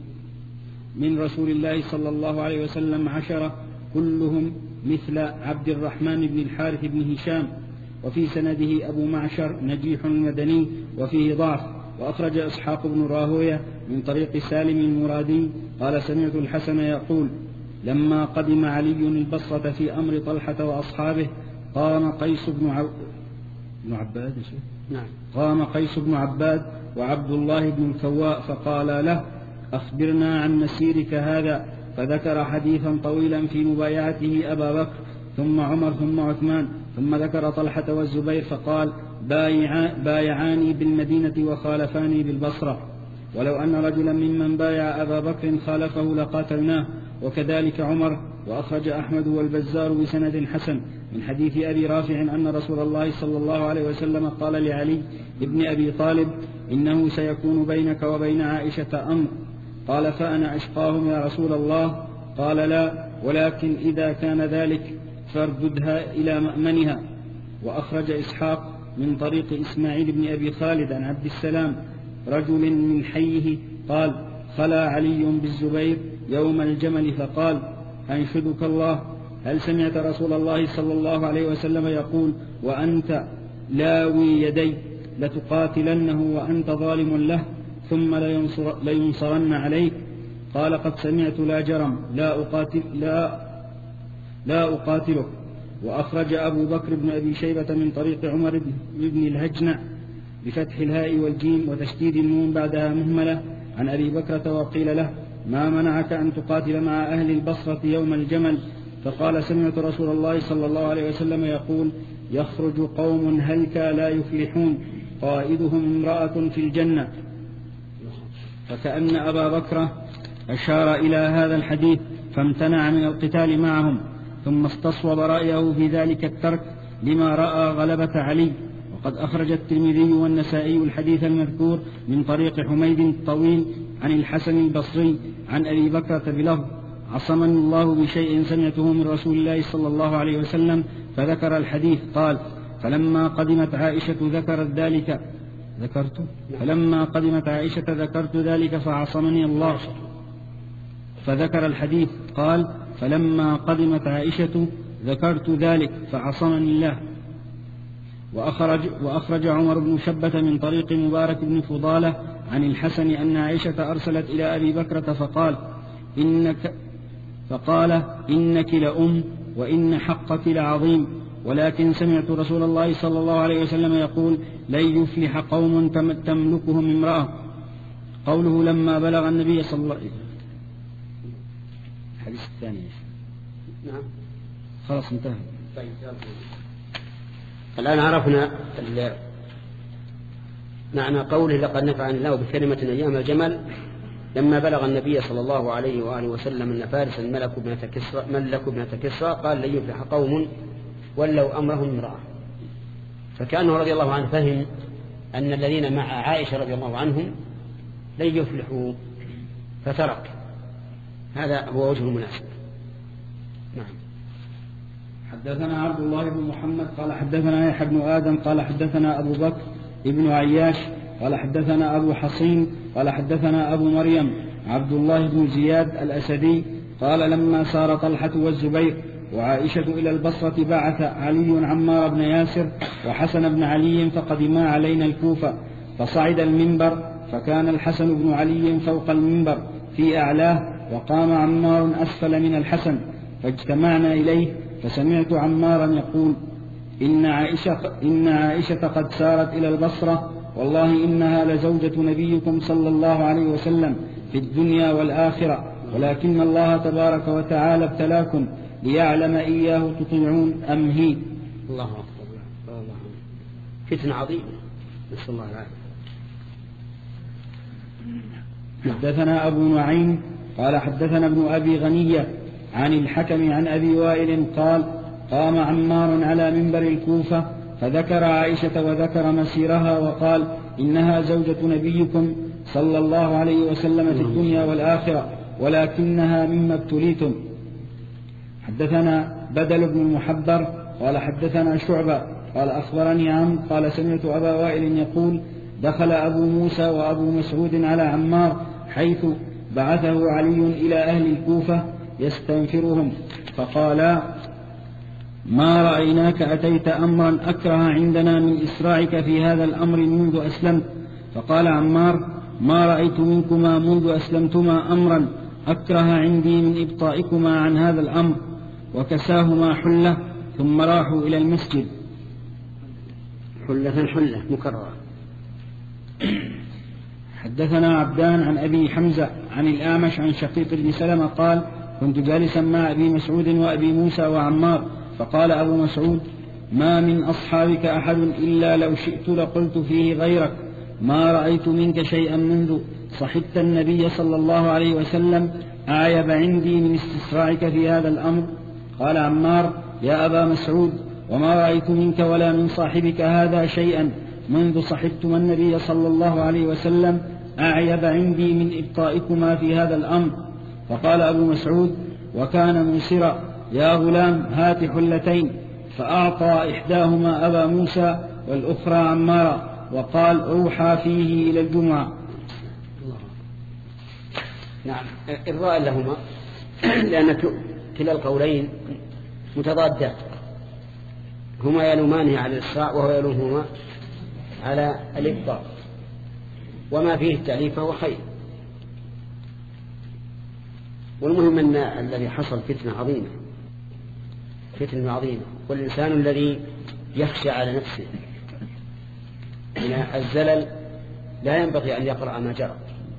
من رسول الله صلى الله عليه وسلم عشرة كلهم مثل عبد الرحمن بن الحارث بن هشام. وفي سنده أبو معشر نجيح المدني وفيه ضعف. وأخرج إسحاق بن راهوية من طريق سالم المرادي قال: سمعت الحسن يقول: لما قدم علي البصرة في أمر طلحة وأصحابه قام قيس بن, عب... بن عباد نعم. قام قيس بن عباد وعبد الله بن الكواء فقال له: أخبرنا عن مسيرك هذا. فذكر حديثا طويلا في مبايعته أبا بكر ثم عمر ثم عثمان، ثم ذكر طلحة والزبير فقال: بايع بايعاني بالمدينة وخالفاني بالبصرة، ولو أن رجلا ممن بايع أبا بكر خالفه لقاتلناه، وكذلك عمر. وأخرج أحمد والبزار بسند حسن من حديث أبي رافع أن رسول الله صلى الله عليه وسلم قال لعلي ابن أبي طالب: إنه سيكون بينك وبين عائشة أمر. قال: فأنا أشقاهم يا رسول الله؟ قال: لا، ولكن إذا كان ذلك فارددها إلى مأمنها. وأخرج إسحاق من طريق إسماعيل بن أبي خالد عن عبد السلام رجل من حيه قال: خلا علي بالزبير يوم الجمل فقال: أنشدك الله، هل سمعت رسول الله صلى الله عليه وسلم يقول: وأنت لاوي يدي لتقاتلنه وأنت ظالم له ثم لينصر لينصرن عليك؟ قال: قد سمعت لا جرم، لا أقاتل لا, لا أقاتلك. وأخرج أبو بكر بن أبي شيبة من طريق عمر بن الهجنع بفتح الهاء والجيم وتشديد النون بعدها مهملة عن أبي بكرة، وقيل له: ما منعك أن تقاتل مع أهل البصرة يوم الجمل؟ فقال: سمعت رسول الله صلى الله عليه وسلم يقول: يخرج قوم هلكا لا يفلحون، قائدهم امرأة في الجنة. فكأن أبا بكر أشار إلى هذا الحديث فامتنع من القتال معهم، ثم استصوب رأيه في ذلك الترك لما رأى غلبة علي. وقد أخرج الترمذي والنسائي الحديث المذكور من طريق حميد الطويل عن الحسن البصري عن أبي بكرة بلفظ: عصمني الله بشيء سمعته من رسول الله صلى الله عليه وسلم، فذكر الحديث. قال: فلما قدمت عائشة ذكرت ذلك ذكرت فلما قدمت عائشة ذكرت ذلك فعصمني الله فذكر الحديث. قال: فلما قدمت عائشة ذكرت ذلك فعصمني الله. وأخرج, وأخرج عمر بن شبة من طريق مبارك بن فضالة عن الحسن أن عائشة أرسلت إلى أبي بكرة فقال: إنك فقال إنك لأم وإن حقك لعظيم، ولكن سمعت رسول الله صلى الله عليه وسلم يقول: لن يفلح قوم تملكهم امرأة. قوله لما بلغ النبي صلى الله عليه وسلم. الحديث الثاني. نعم خلاص انتهى. طيب. الآن عرفنا معنى قوله: لقد نفعني الله بكلمة أيام الجمل لما بلغ النبي صلى الله عليه وآله وسلم أن فارسا ملك ابنة كسرى, ملك ابنة كسرى قال: لن يفلح قوم ولوا أمرهم امرأة. فكأنه رضي الله عنه فهم أن الذين مع عائشة رضي الله عنهم لن يفلحوا فترك. هذا هو وجه المناسب. نعم. حدثنا عبد الله بن محمد قال حدثنا يحيى بن آدم قال حدثنا أبو بكر ابن عياش قال حدثنا أبو حصين قال حدثنا أبو مريم عبد الله بن زياد الأسدي قال: لما سار طلحة والزبير وعائشة إلى البصرة بعث علي عمار بن ياسر وحسن بن علي فقدما علينا الكوفة، فصعد المنبر فكان الحسن بن علي فوق المنبر في أعلاه وقام عمار أسفل من الحسن، فاجتمعنا إليه فسمعت عمارا يقول: إن عائشة, إن عائشة قد سارت إلى البصرة، والله إنها لزوجة نبيكم صلى الله عليه وسلم في الدنيا والآخرة، ولكن الله تبارك وتعالى ابتلاكم ليعلم إياه تطيعون أم هي. الله أكبر. الله فتنة عظيمة، نسأل الله العافية. حدثنا أبو نعيم قال حدثنا ابن أبي غنية عن الحكم عن أبي وائل قال: قام عمار على منبر الكوفة فذكر عائشة وذكر مسيرها وقال: إنها زوجة نبيكم صلى الله عليه وسلم في الدنيا والآخرة، ولكنها مما ابتليتم. حدثنا بدل بن المحبر قال حدثنا شعبة قال أخبرني عم قال: سمعت أبا وائل يقول: دخل أبو موسى وأبو مسعود على عمار حيث بعثه علي إلى أهل الكوفة يستنفرهم، فقالا: ما رأيناك أتيت أمرا أكره عندنا من إسراعك في هذا الأمر منذ أسلمت. فقال عمار: ما رأيت منكما منذ أسلمتما أمرا أكره عندي من إبطائكما عن هذا الأمر. وكساهما حلة ثم راحوا إلى المسجد. حلة حلة مكررة. حدثنا عبدان عن أبي حمزة عن الأعمش عن شقيق بن سلمة قال: كنت جالسا مع أبي مسعود وأبي موسى وعمار، فقال أبو مسعود: ما من أصحابك أحد إلا لو شئت لقلت فيه غيرك، ما رأيت منك شيئا منذ صحبت النبي صلى الله عليه وسلم أعيب عندي من استسراعك في هذا الأمر. قال عمار: يا أبا مسعود، وما رأيت منك ولا من صاحبك هذا شيئا منذ صحبتما النبي صلى الله عليه وسلم أعيب عندي من إبطائكما في هذا الأمر. فقال أبو مسعود: وكان موسرا، يا غلام هات حلتين. فأعطى إحداهما أبا موسى والأخرى عمارا، وقال: روحا فيه إلى الجمعة. نعم، إرضاء لهما، لأن كلا القولين متضادات، هما يلومانه على الإسراع وهو يلومهما على الإبطاء، وما فيه التأليف فهو خير. والمهم أن الذي حصل فتنة عظيمة، فتنة عظيمة، والإنسان الذي يخشى على نفسه من الزلل لا ينبغي أن يقرأ ما جرى،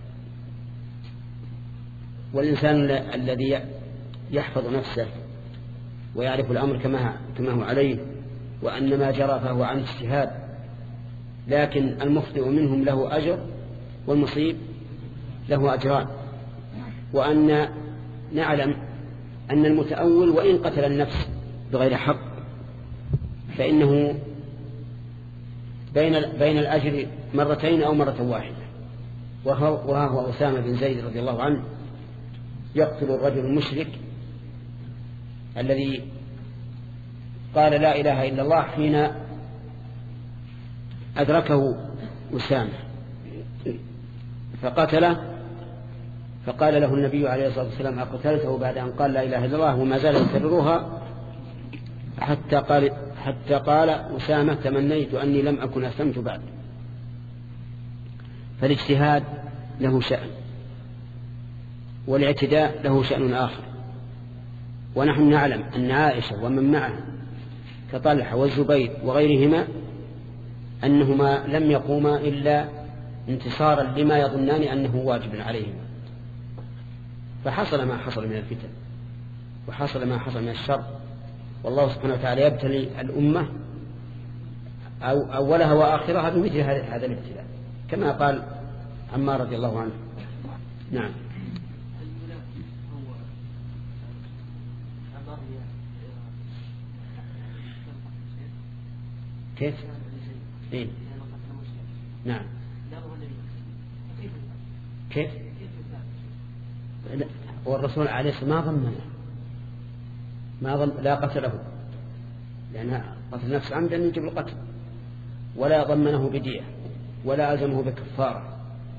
والإنسان الذي يحفظ نفسه ويعرف الأمر كما هو عليه، وأن ما جرى فهو عن اجتهاد، لكن المخطئ منهم له أجر والمصيب له أجران. وأن نعلم أن المتأول وإن قتل النفس بغير حق فإنه بين بين الأجر مرتين أو مرة واحدة. وها هو أسامة بن زيد رضي الله عنه يقتل الرجل المشرك الذي قال لا إله إلا الله حين أدركه أسامة فقتله، فقال له النبي عليه الصلاة والسلام أقتلته بعد أن قال لا إله إلا الله وما زال يكررها حتى قال, حتى قال أسامة تمنيت أني لم أكن أسلمت بعد. فالاجتهاد له شأن والاعتداء له شأن آخر. ونحن نعلم أن عائشة ومن معه كطلحة والزبير وغيرهما أنهما لم يقوما إلا انتصارا لما يظنان أنه واجب عليهما، فحصل ما حصل من الفتن وحصل ما حصل من الشر. والله سبحانه وتعالى يبتلي الأمة أو أولها وآخرها بمثل هذا الابتلاء كما قال عمار رضي الله عنه. نعم. كيف؟ إيه؟ نعم. كيف؟ والرسول عليه الصلاة والسلام ما ضمنه، ما ضم لا قتله، لأن قتل نفس عمدا يجب القتل، ولا ضمنه بدية ولا ألزمه بكفارة.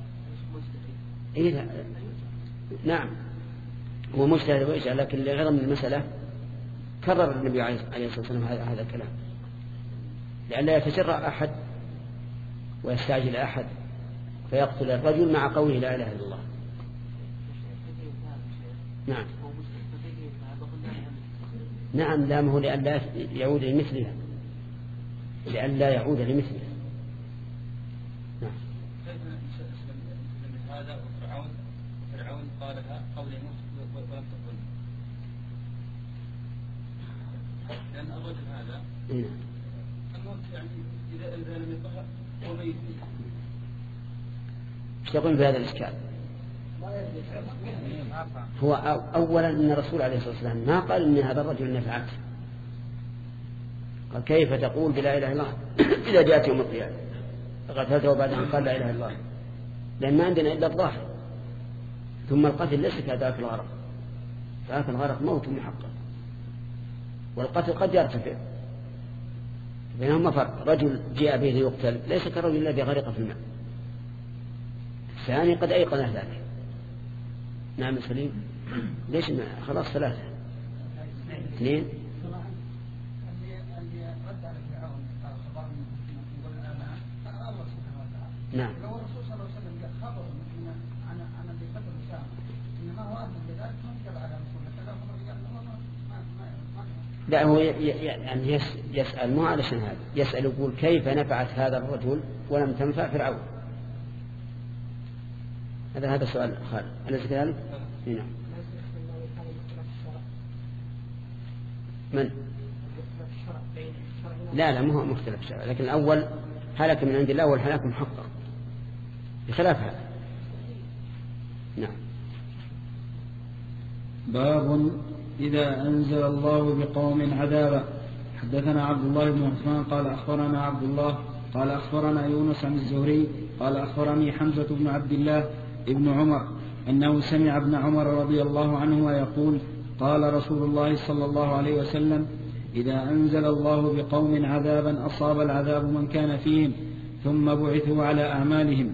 إيه؟ نعم هو مجتهد ويجعل، لكن لعظم المسألة كرر النبي عليه الصلاة والسلام هذا الكلام لئلا يتجرأ أحد ويستعجل أحد فيقتل الرجل مع قوله لا إله إلا الله. نعم نعم لامه لئلا يعود لمثلها، لئلا يعود لمثلها. نعم. هذا وفرعون فرعون قالها قول موسى ولم تقل، لأن الرجل هذا الموت يعني إذا إذا لم يطهر هو ميت. ايش تقول بهذا الإشكال؟ هو أولا أن الرسول عليه الصلاة والسلام ما قال إن هذا الرجل نفعت، قال كيف تقول بلا إله إلا الله إذا جاءت يوم القيامة قتلته بعد أن قال لا إله إلا الله، لأن ما عندنا إلا الظاهر. ثم القتل ليس كذاك الغرق، ذاك الغرق موت محقق، والقتل قد يرتفع، بينهما فرق. رجل جاء به ليقتل ليس كالرجل الذي غرق في الماء، الثاني قد أيقن ذلك. نعم سليم. ليش ما خلاص ثلاثة اثنين. نعم. لا هو يعني يسأل مو علشان هذا، يسأل يقول كيف نفعت هذا الرجل ولم تنفع فرعون. هذا هذا سؤال خالد أليس كذلك؟ نعم. من؟ لا لا مو مختلف الشرع، لكن الأول هلك من عند الله والهلاك محقق بخلاف هذا. نعم. باب إذا أنزل الله بقوم عذابا. حدثنا عبد الله بن عثمان قال أخبرنا عبد الله قال أخبرنا يونس عن الزهري قال أخبرني حمزة بن عبد الله ابن عمر أنه سمع ابن عمر رضي الله عنه يقول قال رسول الله صلى الله عليه وسلم إذا أنزل الله بقوم عذابا أصاب العذاب من كان فيهم ثم بعثوا على أعمالهم.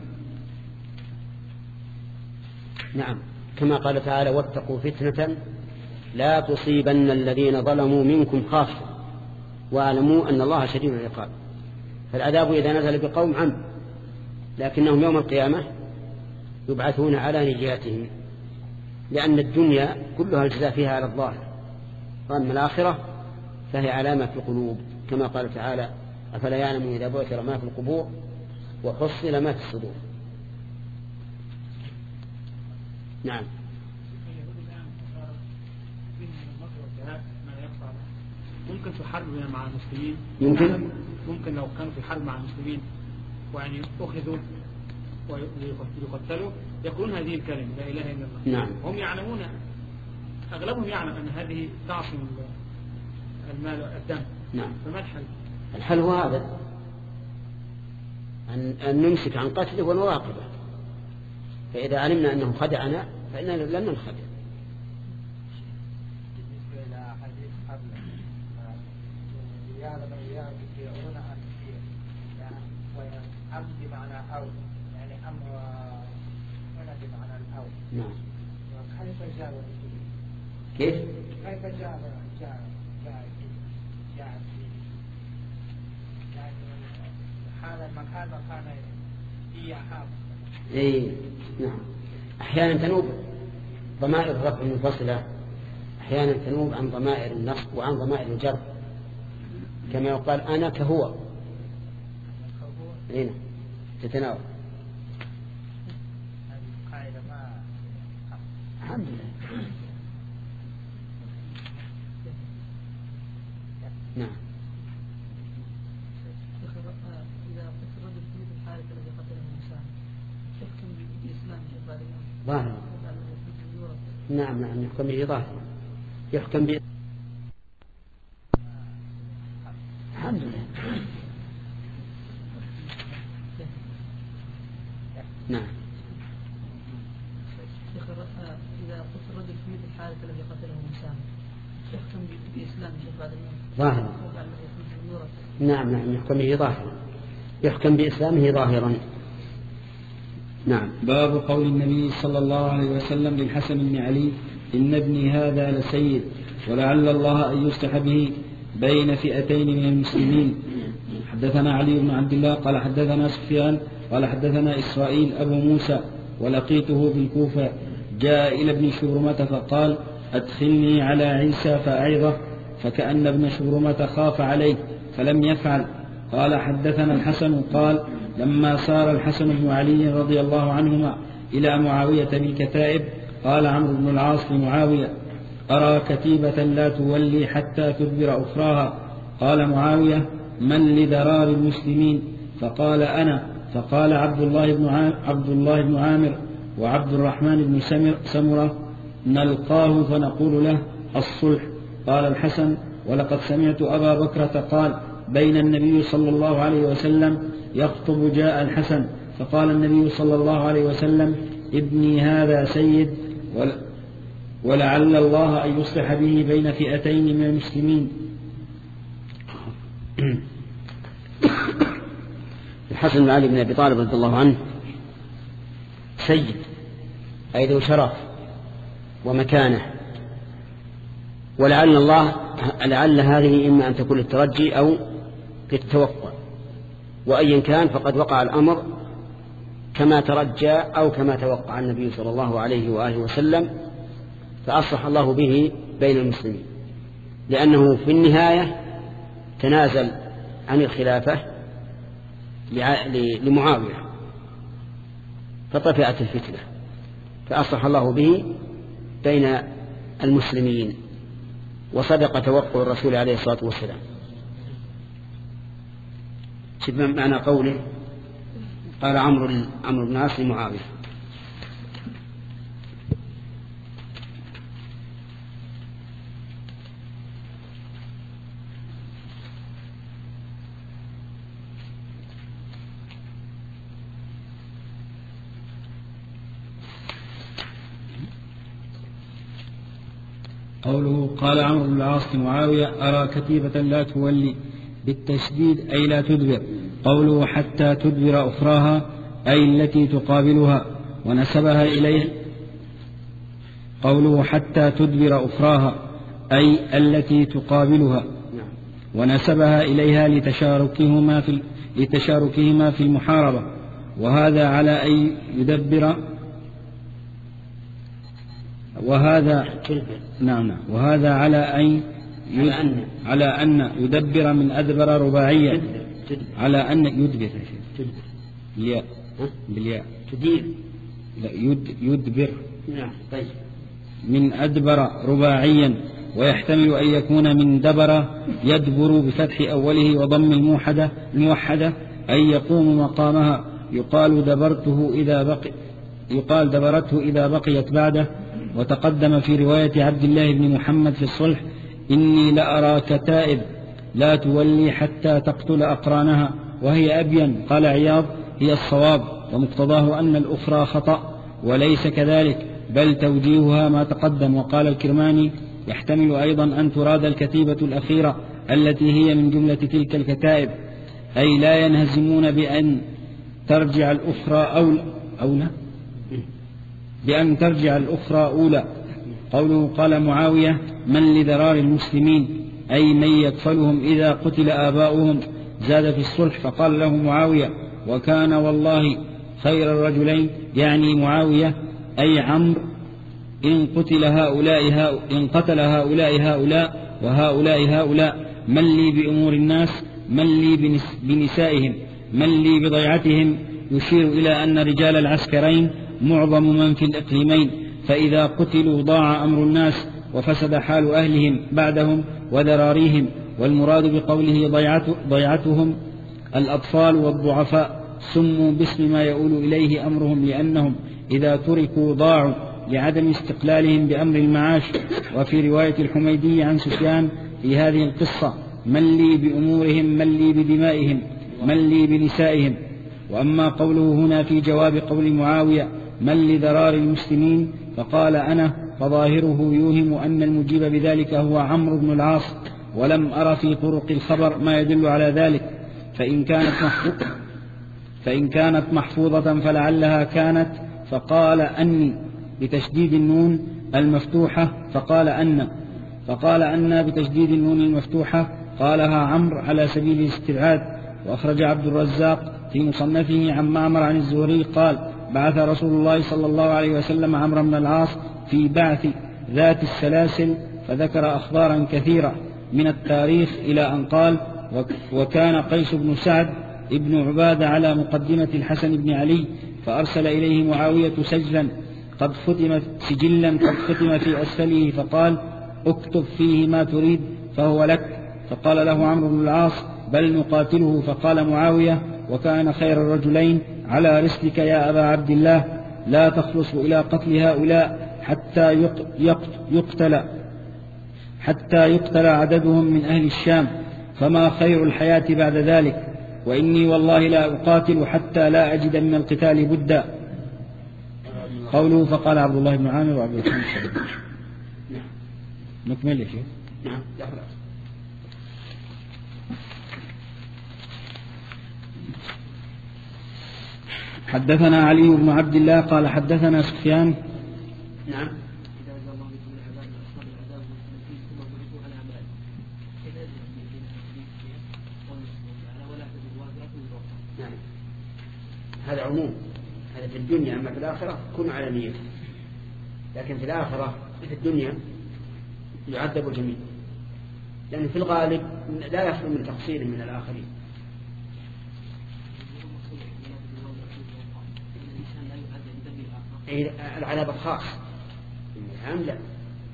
نعم كما قال تعالى واتقوا فتنة لا تصيبن الذين ظلموا منكم خاصة واعلموا أن الله شديد العقاب. فالعذاب إذا نزل بقوم عم، لكنهم يوم القيامة يبعثون على نجاتهم، لأن الدنيا كلها الجزاء فيها على الظاهر، وأما الآخرة فهي علامة في القلوب كما قال تعالى أفلا يعلم إذا بعثر ما في القبور وحصل ما في الصدور. نعم. ممكن في حرب مع المسلمين، يمكن ممكن لو كانوا في حرب مع المسلمين ويعني أخذوا ويقتلوا يقولون هذه الكلمة لا إله إلا الله. نعم. هم يعلمون، أغلبهم يعلم أن هذه تعصم المال الدم. نعم. فما الحل؟ الحل هو هذا، أن, أن نمسك عن قتله ونراقبه، فإذا علمنا أنه خدعنا فإننا لن ننخدع. بالنسبة إلى حديث قبل رياض الرياض يقولون عن كثير وأم بمعنى أو يعني أم هنا بمعنى الأو. نعم. كيف؟ كيف جاء جاء جاء جاء يعني هذا المكان مكان هي حاضر. إيه نعم. أحيانا تنوب ضمائر الرفع المنفصلة، أحيانا تنوب عن ضمائر النصب وعن ضمائر الجر، كما يقال أنا كهو. هنا تتناول. الحمد لله. نعم. إذا قتل الرجل في مثل الحالة الذي قتله الإنسان يحكم بإسلام عباد الله. ظاهر. نعم نعم يحكم به ظاهر. يحكم به. الحمد لله. نعم. إذا قتل الرجل في مثل الحالة الذي قتله الإنسان يحكم بإسلام عباد الله. ظاهر. نعم نعم يحكم به ظاهرا. يحكم بإسلامه ظاهرا. نعم. باب قول النبي صلى الله عليه وسلم للحسن بن علي إن ابني هذا لسيد ولعل الله أن يصلح به بين فئتين من المسلمين. حدثنا علي بن عبد الله قال حدثنا سفيان قال حدثنا إسرائيل أبو موسى ولقيته بالكوفة جاء إلى ابن شبرمة فقال أدخلني على عيسى فأعظه، فكأن ابن شبرمة خاف عليه فلم يفعل. قال حدثنا الحسن قال لما سار الحسن بن علي رضي الله عنهما إلى معاوية بالكتائب قال عمرو بن العاص لمعاوية أرى كتيبة لا تولي حتى تدبر أخراها. قال معاوية من لذرار المسلمين؟ فقال أنا. فقال عبد الله بن عبد الله بن عامر وعبد الرحمن بن سمرة نلقاه فنقول له الصلح. قال الحسن ولقد سمعت أبا بكرة قال بين النبي صلى الله عليه وسلم يخطب جاء الحسن فقال النبي صلى الله عليه وسلم ابني هذا سيد ولعل الله أن يصلح به بين فئتين من المسلمين. الحسن بن علي بن أبي طالب رضي الله عنه سيد أي ذو شرف ومكانة، ولعل الله لعل هذه إما أن تكون للترجي أو للتوقع، وأيا كان فقد وقع الأمر كما ترجى أو كما توقع النبي صلى الله عليه وآله وسلم، فأصلح الله به بين المسلمين، لأنه في النهاية تنازل عن الخلافة لمعاوية فطفئت الفتنة، فأصلح الله به بين المسلمين، وصدق توقع الرسول عليه الصلاة والسلام. شوف معنى قوله قال عمرو عمرو بن العاص لمعاوية. قوله قال عمرو بن العاص لمعاوية أرى كتيبة لا تولي بالتشديد أي لا تدبر. قوله حتى تدبر أخراها أي التي تقابلها ونسبها إليه. قوله حتى تدبر أخراها أي التي تقابلها ونسبها إليها لتشاركهما في لتشاركهما في المحاربة، وهذا على أن يدبر وهذا نعم نعم وهذا على أن يد... على أن يدبر من أدبر رباعيا على أن يدبر بالياء بالياء تدير لا يد... يدبر نعم طيب من أدبر رباعيا، ويحتمل أن يكون من دبر يدبر بفتح أوله وضم الموحدة الموحدة أي يقوم مقامها. يقال دبرته إذا بقي يقال دبرته إذا بقيت بعده. وتقدم في رواية عبد الله بن محمد في الصلح إني لأرى كتائب لا تولي حتى تقتل أقرانها، وهي أبين. قال عياض هي الصواب، ومقتضاه أن الأخرى خطأ وليس كذلك بل توجيهها ما تقدم. وقال الكرماني يحتمل أيضا أن تراد الكتيبة الأخيرة التي هي من جملة تلك الكتائب، أي لا ينهزمون بأن ترجع الأخرى أولى أولى بأن ترجع الأخرى أولى قوله قال معاوية من لذرار المسلمين أي من يكفلهم إذا قتل آباؤهم زاد في الصلح. فقال له معاوية وكان والله خير الرجلين يعني معاوية أي عمرو إن قتل هؤلاء إن قتل هؤلاء هؤلاء وهؤلاء هؤلاء من لي بأمور الناس من لي بنسائهم من لي بضيعتهم، يشير إلى أن رجال العسكرين معظم من في الإقليمين، فإذا قتلوا ضاع أمر الناس وفسد حال أهلهم بعدهم وذراريهم. والمراد بقوله ضيعتهم الأطفال والضعفاء سموا باسم ما يؤول إليه أمرهم لأنهم إذا تركوا ضاعوا لعدم استقلالهم بأمر المعاش. وفي رواية الحميدي عن سفيان في هذه القصة من لي بأمورهم من لي بدمائهم من لي بنسائهم. وأما قوله هنا في جواب قول معاوية من لذرار المسلمين فقال أنا، فظاهره يوهم أن المجيب بذلك هو عمرو بن العاص، ولم أر في طرق الخبر ما يدل على ذلك، فإن كانت محفوظة, فإن كانت محفوظة فلعلها كانت فقال أني بتشديد النون المفتوحة فقال أن فقال أن بتشديد النون المفتوحة قالها عمرو على سبيل الاستبعاد. وأخرج عبد الرزاق في مصنفه عن معمر عن الزهري قال بعث رسول الله صلى الله عليه وسلم عمرو بن العاص في بعث ذات السلاسل، فذكر أخبارا كثيرة من التاريخ إلى أن قال وكان قيس بن سعد ابن عبادة على مقدمة الحسن بن علي، فأرسل إليه معاوية سجلا قد ختم سجلا قد ختم في أسفله، فقال اكتب فيه ما تريد فهو لك. فقال له عمرو بن العاص بل نقاتله. فقال معاوية وكان خير الرجلين على رسلك يا أبا عبد الله لا تخلص إلى قتل هؤلاء حتى يقتل حتى يقتل عددهم من أهل الشام، فما خير الحياة بعد ذلك، وإني والله لا أقاتل حتى لا أجد من القتال بدا. قوله فقال عبد الله بن عامر وعبد الرحمن الشريف. نكمل يا شيخ. نعم. حدثنا علي بن عبد الله قال حدثنا سفيان. نعم. نعم. هذا عموم، هذا في الدنيا، أما في الآخرة كن على نيته، لكن في الآخرة في الدنيا يعذب الجميع، لأن في الغالب لا يخلو من تقصير من الآخرين. العذاب الخاص العام لا.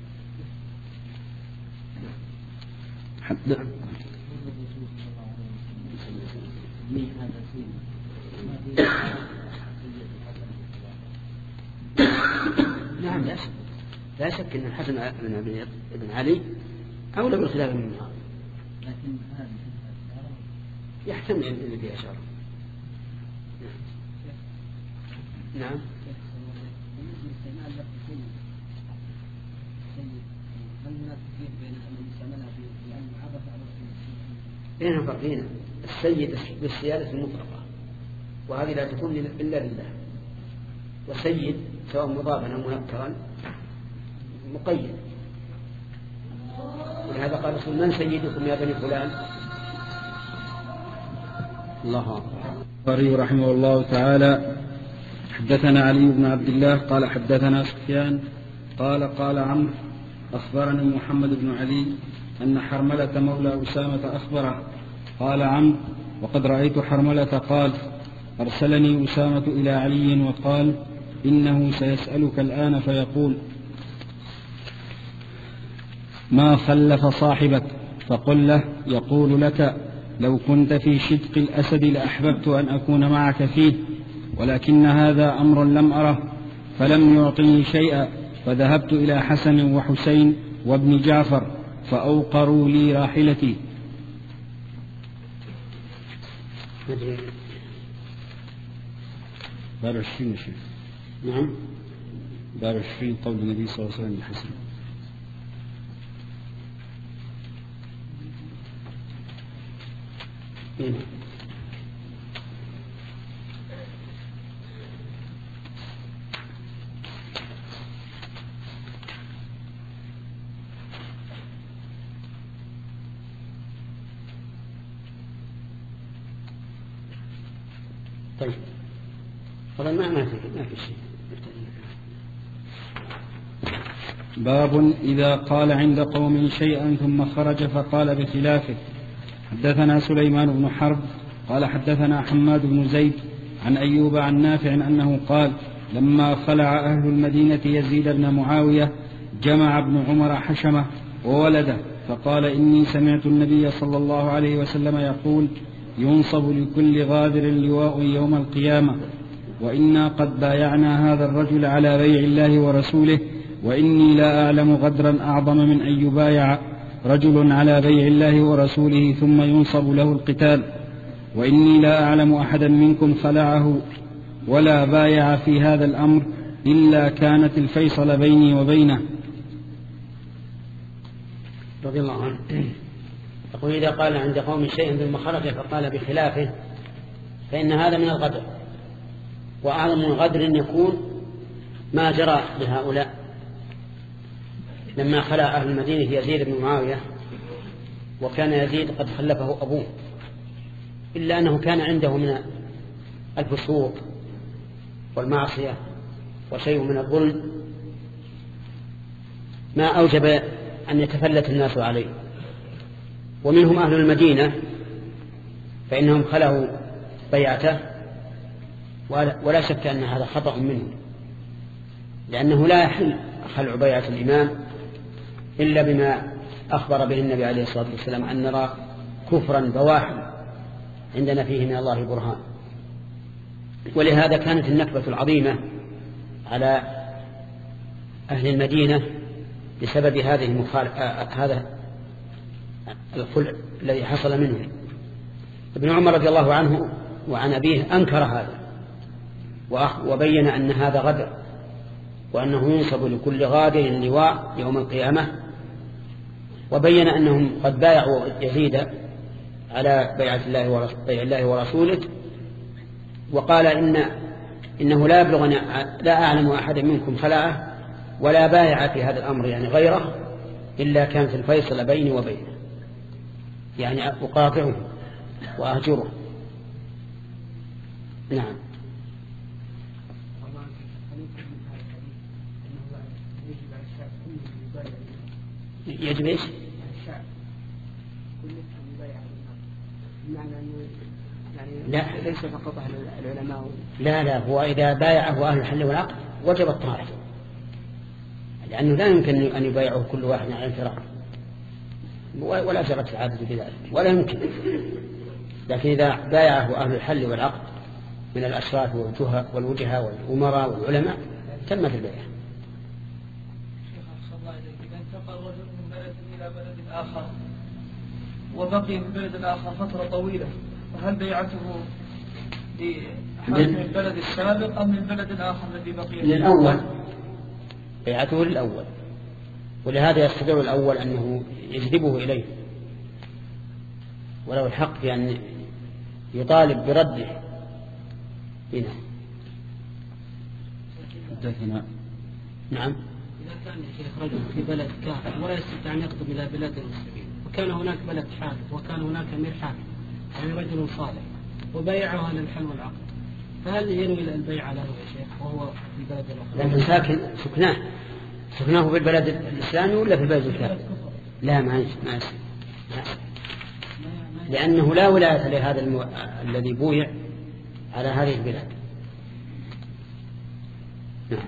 نعم لا شك لا شك أن الحسن بن علي أولى بالخلاف من هذا، يحتمل أن فيها شر. نعم. بينهم فرقين، السيد بالسيادة المطلقة وهذه لا تكون إلا لله، وسيد سواء مضافا أو منكرا مقيد. ولهذا قال رسول من سيدكم يا بني فلان. الله أكبر. البخاري رحمه الله تعالى حدثنا علي بن عبد الله قال حدثنا سفيان قال قال عمرو أخبرني محمد بن علي أن حرملة مولى أسامة أخبره. قال عمرو وقد رأيت حرملة قال أرسلني أسامة إلى علي وقال إنه سيسألك الآن فيقول ما خلف صاحبك، فقل له يقول لك لو كنت في شدق الأسد لأحببت أن أكون معك فيه، ولكن هذا أمر لم أره فلم يعطني شيئا، فذهبت إلى حسن وحسين وابن جعفر فأوقروا لي راحلتي. باب عشرين شيء. نعم. باب عشرين قول النبي صلى الله عليه وسلم الحسن. طيب والله ما ما في ما في شيء. باب إذا قال عند قوم شيئا ثم خرج فقال بخلافه. حدثنا سليمان بن حرب قال حدثنا حماد بن زيد عن أيوب عن نافع أنه قال لما خلع أهل المدينة يزيد بن معاوية جمع ابن عمر حشمه وولده فقال إني سمعت النبي صلى الله عليه وسلم يقول ينصب لكل غادر لواء يوم القيامة وإنا قد بايعنا هذا الرجل على بيع الله ورسوله وإني لا أعلم غدرا أعظم من أن يبايع رجل على بيع الله ورسوله ثم ينصب له القتال وإني لا أعلم أحدا منكم خلعه ولا بايع في هذا الأمر إلا كانت الفيصل بيني وبينه. رضي الله عنه يقول إذا قال عند قوم شيئا ثم خرج فقال بخلافه فإن هذا من الغدر، وأعظم من غدر يكون ما جرى لهؤلاء لما خلع أهل المدينة يزيد بن معاوية، وكان يزيد قد خلفه أبوه، إلا أنه كان عنده من الفسوق والمعصية وشيء من الظلم ما أوجب أن يتفلت الناس عليه. ومنهم أهل المدينة فإنهم خلوا بيعته، ولا شك أن هذا خطأ منهم، لأنه لا يحل خلع بيعة الإمام إلا بما أخبر به النبي عليه الصلاة والسلام أن نرى كفرا بواحا عندنا فيه من الله برهان. ولهذا كانت النكبة العظيمة على أهل المدينة بسبب هذه المخالف... آه هذا الخلع الذي حصل منهم. ابن عمر رضي الله عنه وعن أبيه أنكر هذا وبين أن هذا غدر، وأنه ينصب لكل غادر لواء يوم القيامة، وبين أنهم قد بايعوا يزيد على بيعة الله, بيع الله ورسوله، وقال إن إنه لا يبلغ لا أعلم أحد منكم خلعه ولا بايع في هذا الأمر يعني غيره إلا كانت الفيصل بيني وبينه، يعني أقاطعه وأهجره. نعم. يجب ايش؟ لا ليس فقط أهل العلماء. لا لا هو إذا بايعه أهل الحل والعقد وجب الطاعة، لأنه لا يمكن أن يبايعه كل واحد على انفراد، ولا جرت العادة بذلك ولا يمكن. لكن إذا بايعه أهل الحل والعقد من الأشراف والوجهاء والأمراء والعلماء تمت البيعة. آخر وبقي في البلد الآخر فترة طويلة، فهل بيعته لحاكم البلد السابق أم للبلد الآخر الذي بقي؟ للأول، بيعته للأول، ولهذا يستدعي الأول أنه يجذبه إليه ولو الحق بأن يطالب برده. هنا حدثنا. نعم. إذا كان الشيخ رجل في بلد كافر ولا يستطيع أن يقدم إلى بلاد المسلمين، وكان هناك بلد حاكم وكان هناك أمير حاكم يعني رجل صالح وبيعه على الحل والعقد، فهل ينوي البيع له يا شيخ وهو في البلد الآخر؟ لكن ساكن سكناه سكناه في البلد الإسلامي ولا في البلد الكافر؟ لا ما ما لأنه لا ولاية لهذا المو... الذي بويع على هذه البلاد. نعم.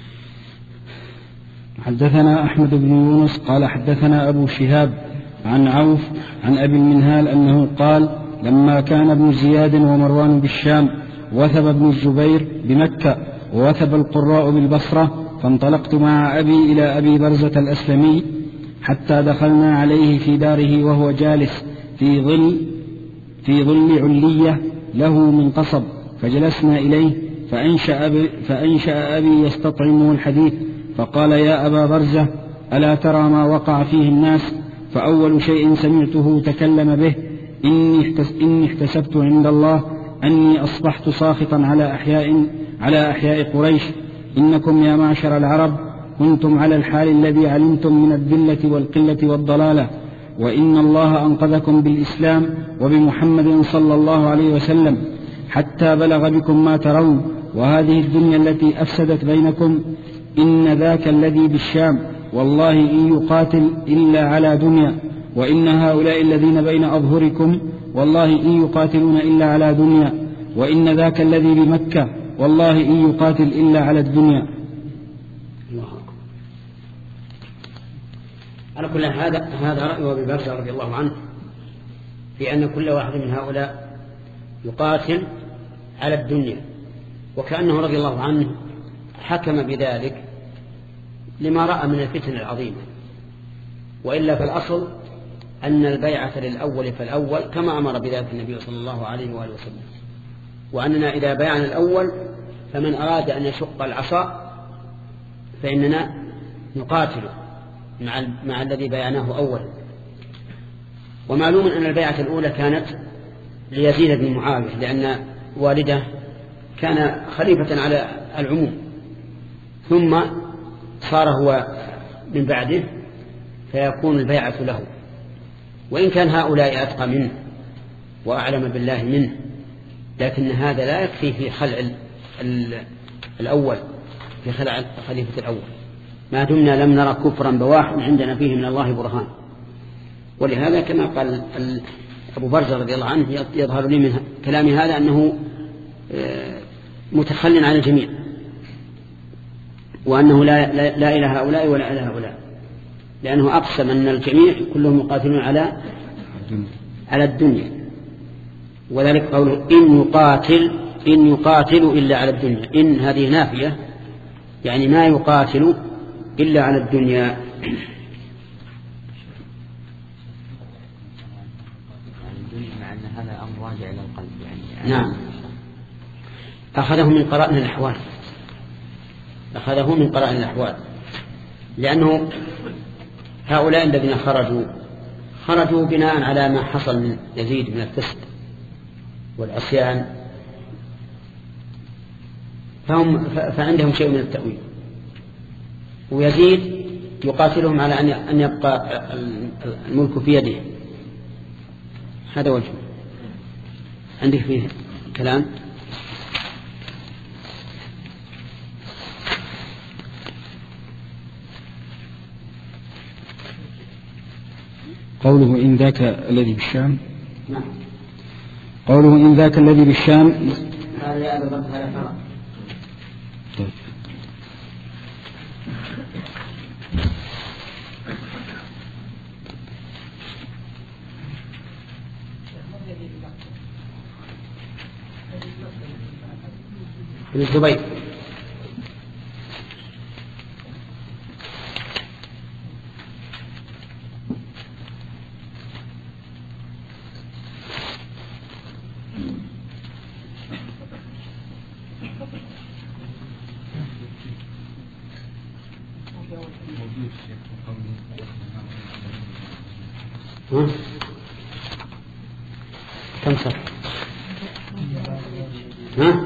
حدثنا أحمد بن يونس قال حدثنا أبو شهاب عن عوف عن أبي المنهال أنه قال لما كان ابن زياد ومروان بالشام وثب ابن الزبير بمكة ووثب القراء بالبصرة، فانطلقت مع أبي إلى أبي برزة الأسلمي حتى دخلنا عليه في داره وهو جالس في ظل في ظل علية له من قصب، فجلسنا إليه فأنشأ أبي, فأنشأ أبي يستطعمه الحديث، فقال يا أبا برزة ألا ترى ما وقع فيه الناس؟ فأول شيء سمعته تكلم به إني احتسبت عند الله أني أصبحت ساخطا على أحياء, على أحياء قريش، إنكم يا معشر العرب كنتم على الحال الذي علمتم من الذلة والقلة والضلالة، وإن الله أنقذكم بالإسلام وبمحمد صلى الله عليه وسلم، حتى بلغ بكم ما ترون، وهذه الدنيا التي أفسدت بينكم، إن ذاك الذي بالشام والله إن يقاتل إلا على دنيا، وإن هؤلاء الذين بين أظهركم والله إن يقاتلون إلا على دنيا، وإن ذاك الذي بمكة والله إن يقاتل إلا على الدنيا. الله أكبر. على كل هذا هذا رأي أبي برزة رضي الله عنه في أن كل واحد من هؤلاء يقاتل على الدنيا، وكأنه رضي الله عنه حكم بذلك لما رأى من الفتن العظيمة، وإلا في الأصل أن البيعة للأول فالأول كما أمر بذلك النبي صلى الله عليه وآله وسلم، وأننا إذا بايعنا الأول فمن أراد أن يشق العصا فإننا نقاتله مع, مع الذي بايعناه أولا. ومعلوم أن البيعة الأولى كانت ليزيد بن معاوية، لأن والده كان خليفة على العموم، ثم صار هو من بعده فيكون البيعة له، وإن كان هؤلاء أتقى منه وأعلم بالله منه، لكن هذا لا يكفي في خلع الأول، في خلع الخليفة الأول، ما دمنا لم نرى كفرا بواح عندنا فيه من الله برهان. ولهذا كما قال أبو برزة رضي الله عنه يظهر لي من كلام هذا أنه متخل عن الجميع، وأنه لا, لا, لا إله هؤلاء ولا إله هؤلاء، لأنه أقسم أن الجميع كلهم يقاتلون على على الدنيا، وذلك قوله إن يقاتل إن يقاتل إلا على الدنيا، إن هذه نافية يعني ما يقاتل إلا على الدنيا. مع أن هذا أمر راجع إلى القلب يعني. نعم، أخذه من قرائن الأحوال، أخذه من قرائن الأحوال، لأنه هؤلاء الذين خرجوا خرجوا بناء على ما حصل من يزيد من الفسق والعصيان، فهم فعندهم شيء من التأويل، ويزيد يقاتلهم على أن يبقى الملك في يده. هذا وجه. عندك فيه كلام؟ قوله إن ذاك الذي بالشام. نعم. قوله إن ذاك الذي بالشام. هذا يا أبا بكر هذا فرق. طيب. ابن الزبير. ها؟ كم صار؟ ها؟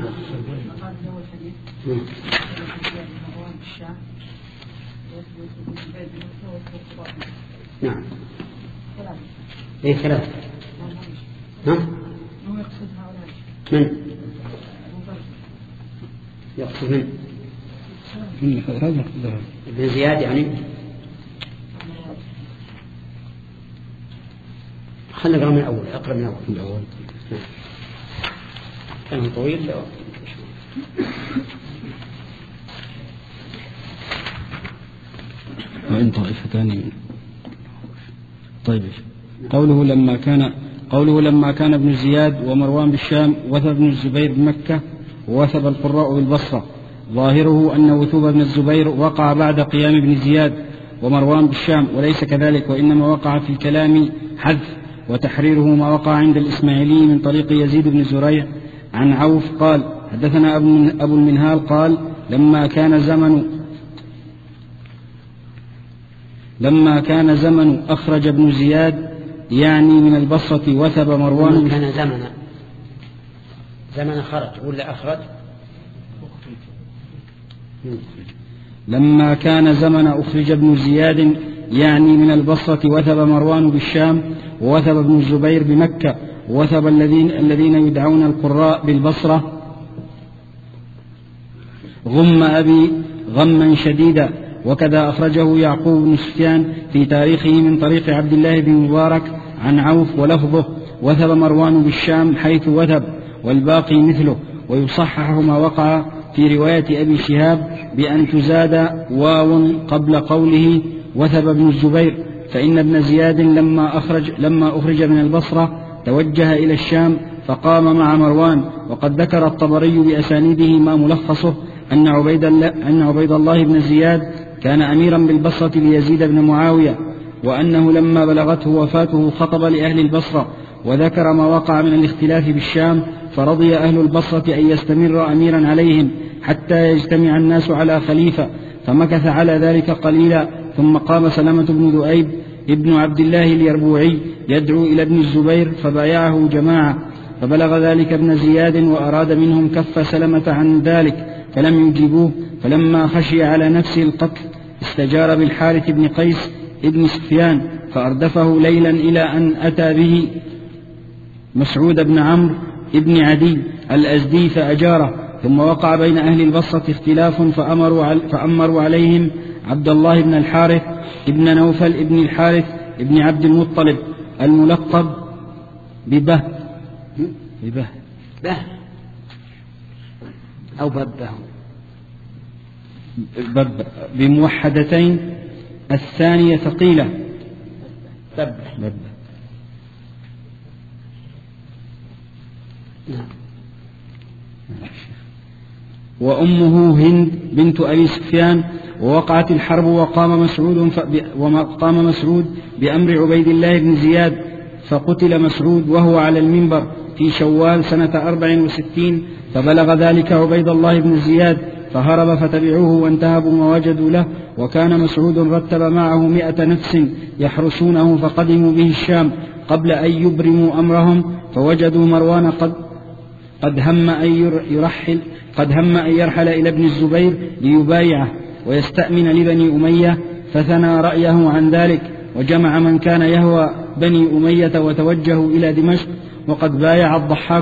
نعم. ايه ثلاثة. ها؟ من؟ يقصد من؟ من هذا ابن زياد يعني. خلنا نقرأ من الأول، أقرأ من الأول. الأول. كان طويل. وإن طائفتان. طيب. قوله لما كان قوله لما كان ابن زياد ومروان بالشام وثب ابن الزبير بمكة ووثب القراء بالبصرة، ظاهره أن وثوب ابن الزبير وقع بعد قيام ابن زياد ومروان بالشام، وليس كذلك، وإنما وقع في الكلام حذف، وتحريره ما وقع عند الإسماعيلي من طريق يزيد بن زريع عن عوف قال حدثنا أبو المنهال قال لما كان زمن لما كان زمن أخرج ابن زياد يعني من البصرة وثب مروان. كان زمن زمن خرج ولا أخرج؟ لما كان زمن أخرج ابن زياد يعني من البصرة وثب مروان بالشام ووثب ابن الزبير بمكة وثب الذين, الذين يدعون القراء بالبصرة غم أبي غما شديدا. وكذا أخرجه يعقوب بن سفيان في تاريخه من طريق عبد الله بن مبارك عن عوف ولفظه وثب مروان بالشام حيث وثب، والباقي مثله. ويصحح ما وقع في رواية أبي شهاب بأن تزاد واو قبل قوله وثب ابن الزبير، فإن ابن زياد لما أخرج, لما أخرج من البصرة توجه إلى الشام فقام مع مروان. وقد ذكر الطبري بأسانيده ما ملخصه أن عبيد الله, أن عبيد الله بن زياد كان أميرا بالبصرة ليزيد بن معاوية، وأنه لما بلغته وفاته خطب لأهل البصرة، وذكر ما وقع من الاختلاف بالشام، فرضي أهل البصرة أن يستمر أميرا عليهم حتى يجتمع الناس على خليفة، فمكث على ذلك قليلا. ثم قام سلمة بن ذؤيب ابن عبد الله اليربوعي يدعو إلى ابن الزبير فبايعه جماعة، فبلغ ذلك ابن زياد وأراد منهم كف سلمة عن ذلك فلم يجيبوه. فلما خشي على نفسه القتل استجار بالحارث بن قيس ابن سفيان فأردفه ليلا إلى أن أتى به مسعود بن عمرو ابن عدي الأزدي فأجاره. ثم وقع بين أهل البصرة اختلاف فأمروا, فأمروا عليهم عبد الله بن الحارث ابن نوفل ابن الحارث ابن عبد المطلب الملقب ببه ببه به أو ببه بب بموحدتين الثانية ثقيلة بب بب. نعم. وأمه هند بنت أبي سفيان. ووقعت الحرب وقام مسعود وقام مسعود بأمر عبيد الله بن زياد، فقتل مسعود وهو على المنبر في شوال سنة أربع وستين، فبلغ ذلك عبيد الله بن زياد فهرب فتبعوه وانتهبوا ما وجدوا له. وكان مسعود رتب معه مئة نفس يحرسونه، فقدموا به الشام قبل أن يبرموا أمرهم، فوجدوا مروان قد قد هم أن يرحل قد هم أن يرحل إلى ابن الزبير ليبايعه ويستأمن لبني أمية، فثنى رأيه عن ذلك وجمع من كان يهوى بني أمية وتوجهوا إلى دمشق. وقد بايع الضحاك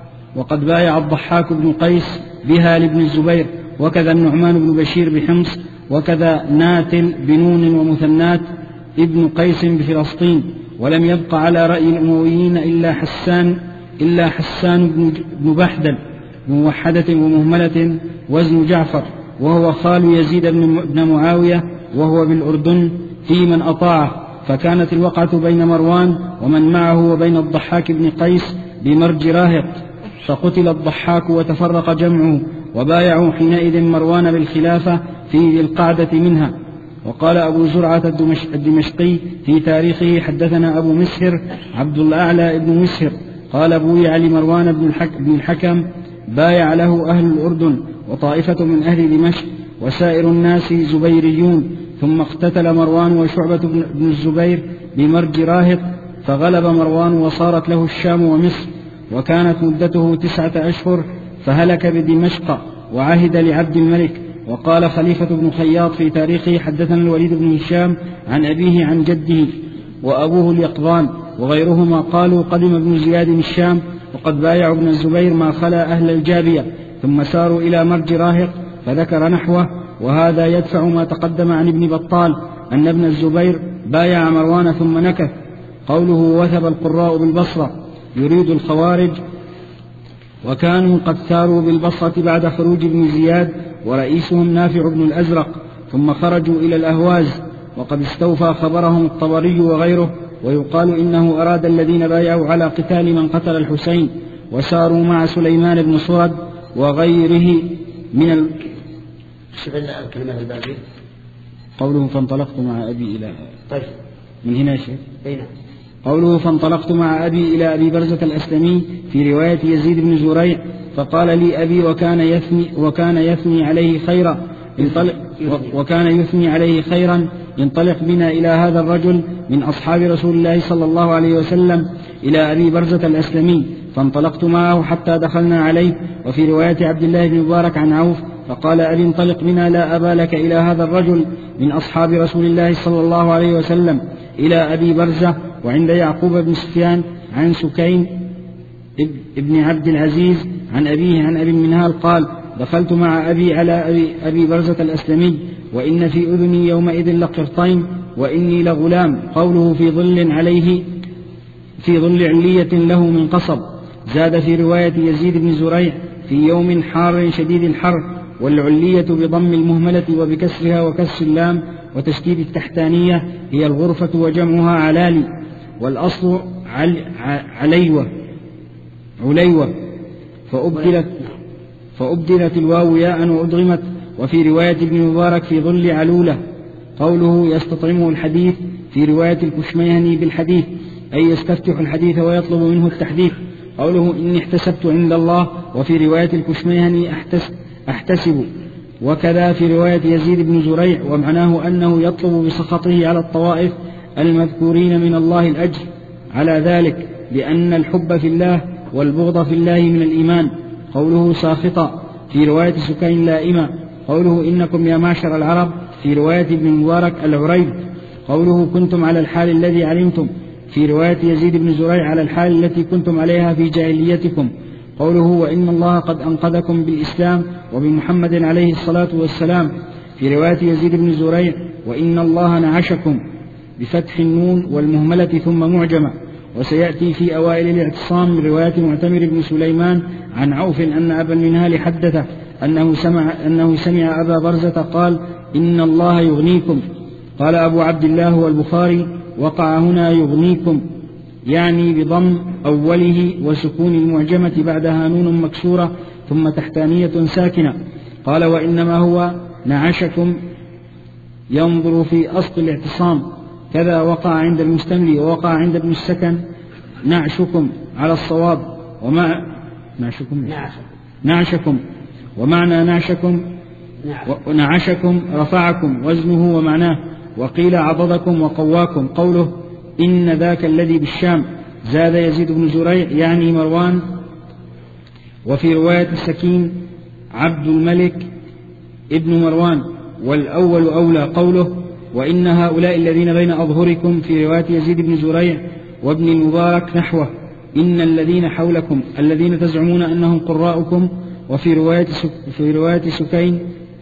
وقد بايع الضحاك بن قيس بها لابن الزبير، وكذا النعمان بن بشير بحمص، وكذا ناتل بنون ومثنات ابن قيس بفلسطين. ولم يبق على رأي الأمويين إلا حسان إلا حسان بن بحدل بموحدة ومهملة وزن جعفر، وهو خال يزيد بن معاوية وهو بالأردن في من أطاعه. فكانت الوقعة بين مروان ومن معه وبين الضحاك بن قيس بمرج راهق، فقتل الضحاك وتفرق جمعه، وبايعوا حينئذ مروان بالخلافة في ذي القعدة منها. وقال أبو زرعة الدمشقي في تاريخه حدثنا أبو مسهر عبد الأعلى بن مسهر قال بويع لمروان بن الحكم بايع له أهل الأردن وطائفة من أهل دمشق وسائر الناس زبيريون. ثم اقتتل مروان وشعبة بن الزبير بمرج راهط، فغلب مروان وصارت له الشام ومصر، وكانت مدته تسعة أشهر، فهلك بدمشق وعهد لعبد الملك. وقال خليفة بن خياط في تاريخه حدثنا الوليد بن هشام عن أبيه عن جده وأبوه اليقظان وغيرهما قالوا قدم ابن زياد الشام وقد بايعوا ابن الزبير ما خلا أهل الجابية، ثم ساروا إلى مرج راهق فذكر نحوه. وهذا يدفع ما تقدم عن ابن بطال أن ابن الزبير بايع مروان ثم نكث. قوله وثب القراء بالبصرة يريد الخوارج، وكانوا قد ساروا بالبصرة بعد خروج ابن زياد ورئيسهم نافع بن الأزرق، ثم خرجوا إلى الأهواز، وقد استوفى خبرهم الطبري وغيره. ويقال إنه أراد الذين بايعوا على قتال من قتل الحسين، وساروا مع سليمان بن صرد وغيره من ال... الكلمة الباقية قوله فانطلقت مع أبي إلى طيب من هنا شيء بينا. قوله فانطلقت مع أبي إلى أبي برزة الأسلمي في رواية يزيد بن زريع فقال لي أبي وكان يثني وكان يثني عليه خيرا انطلق وكان يثني عليه خيرا انطلق بنا إلى هذا الرجل من أصحاب رسول الله صلى الله عليه وسلم إلى أبي برزة الأسلمي، فانطلقت معه حتى دخلنا عليه. وفي رواية عبد الله بن مبارك عن عوف فقال أبي انطلق بنا لا أبا لك إلى هذا الرجل من أصحاب رسول الله صلى الله عليه وسلم إلى أبي برزة. وعند يعقوب بن سفيان عن سكين ابن عبد العزيز عن أبيه عن أبي المنهال قال دخلت مع أبي على أبي, أبي برزة الأسلمي وإن في أذني يومئذ لقرطين وإني لغلام. قوله في ظل عليه في ظل علية له من قصب. زاد في رواية يزيد بن زريع في يوم حار شديد الحر، والعلية بضم المهملة وبكسرها وكسر اللام وتشديد التحتانية هي الغرفة وجمعها علالي، والأصل عل عليوة عليوة فأبدلت, فأبدلت الواو ياء وأدغمت. وفي رواية ابن مبارك في ظل علولة. قوله يستطعمه الحديث في رواية الكشميهني بالحديث أي يستفتح الحديث ويطلب منه التحديث. قوله إني احتسبت عند الله، وفي رواية الكشميهني أحتسب. وكذا في رواية يزيد بن زريع، ومعناه أنه يطلب بسخطه على الطوائف المذكورين من الله الأجر على ذلك، لأن الحب في الله والبغض في الله من الإيمان. قوله ساخطا في رواية سكين لائمة. قوله إنكم يا معشر العرب في رواية ابن مبارك العريب. قوله كنتم على الحال الذي علمتم في رواية يزيد بن زريع على الحال التي كنتم عليها في جاهليتكم. قوله وإن الله قد أنقذكم بالإسلام وبمحمد عليه الصلاة والسلام في رواية يزيد بن زريع وإن الله نعشكم بفتح النون والمهملة ثم معجمة. وسيأتي في أوائل الاعتصام من رواية معتمر بن سليمان عن عوف أن أبا المنهال حدثه أنه سمع, أنه سمع أبا برزة قال إن الله يغنيكم. قال أبو عبد الله والبخاري وقع هنا يغنيكم يعني بضم أوله وسكون المعجمة بعدها نون مكسورة ثم تحتانية ساكنة. قال وإنما هو نعشكم ينظر في أصل الاعتصام. كذا وقع عند المستملي ووقع عند ابن السكن نعشكم على الصواب. ومع نعشكم نعشكم ومعنى نعشكم ونعشكم رفعكم وزنه ومعناه. وقيل عضدكم وقواكم. قوله إن ذاك الذي بالشام. زاد يزيد بن زريع يعني مروان. وفي رواية السكين عبد الملك ابن مروان، والأول أولى. قوله وإن هؤلاء الذين بين أظهركم في رواية يزيد بن زريع وابن المبارك نحوه إن الذين حولكم الذين تزعمون أنهم قراءكم. وفي رواية في رواية سكين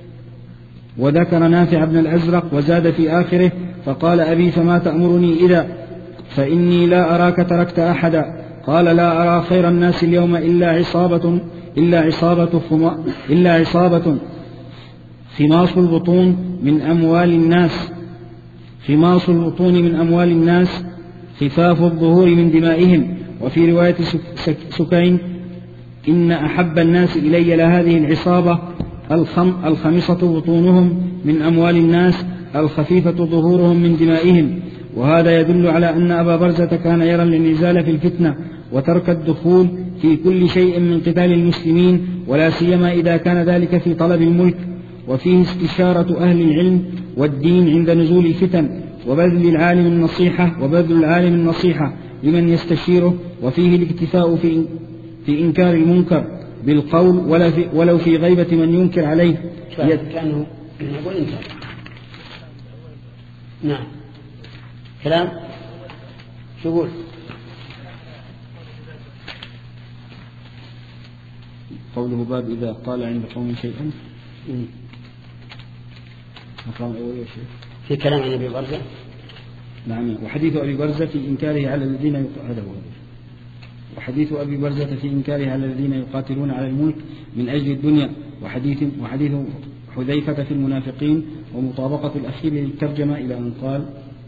وذكر نافع بن الأزرق وزاد في آخره فقال أبي فما تأمرني إذا فإني لا أراك تركت أحدا. قال لا أرى خير الناس اليوم إلا عصابة إلا عصابة إلا عصابة خماص البطون من أموال الناس خماص البطون من أموال الناس خفاف الظهور من دمائهم. وفي رواية سكين إن أحب الناس إلي لهذه العصابة الخم الخمصة بطونهم من أموال الناس الخفيفة ظهورهم من دمائهم. وهذا يدل على أن أبا برزة كان يرى الانعزال في الفتنة وترك الدخول في كل شيء من قتال المسلمين، ولا سيما إذا كان ذلك في طلب الملك. وفيه استشارة أهل العلم والدين عند نزول الفتن، وبذل العالم النصيحة وبذل العالم النصيحة لمن يستشيره. وفيه الاكتفاء في في إنكار المنكر بالقول ولا في ولو في غيبة من ينكر عليه. كانوا يقول إنكار. نعم كلام شو يقول؟ قوله باب إذا قال عند قوم شيئا في كلام عن أبي برزة. نعم. وحديث أبي برزة في إنكاره على الذين هذا هو وحديث أبي برزة في إنكاره على الذين يقاتلون على الملك من أجل الدنيا. وحديث وحديث حذيفة في المنافقين ومطابقة الأخير للترجمة إلى أن قال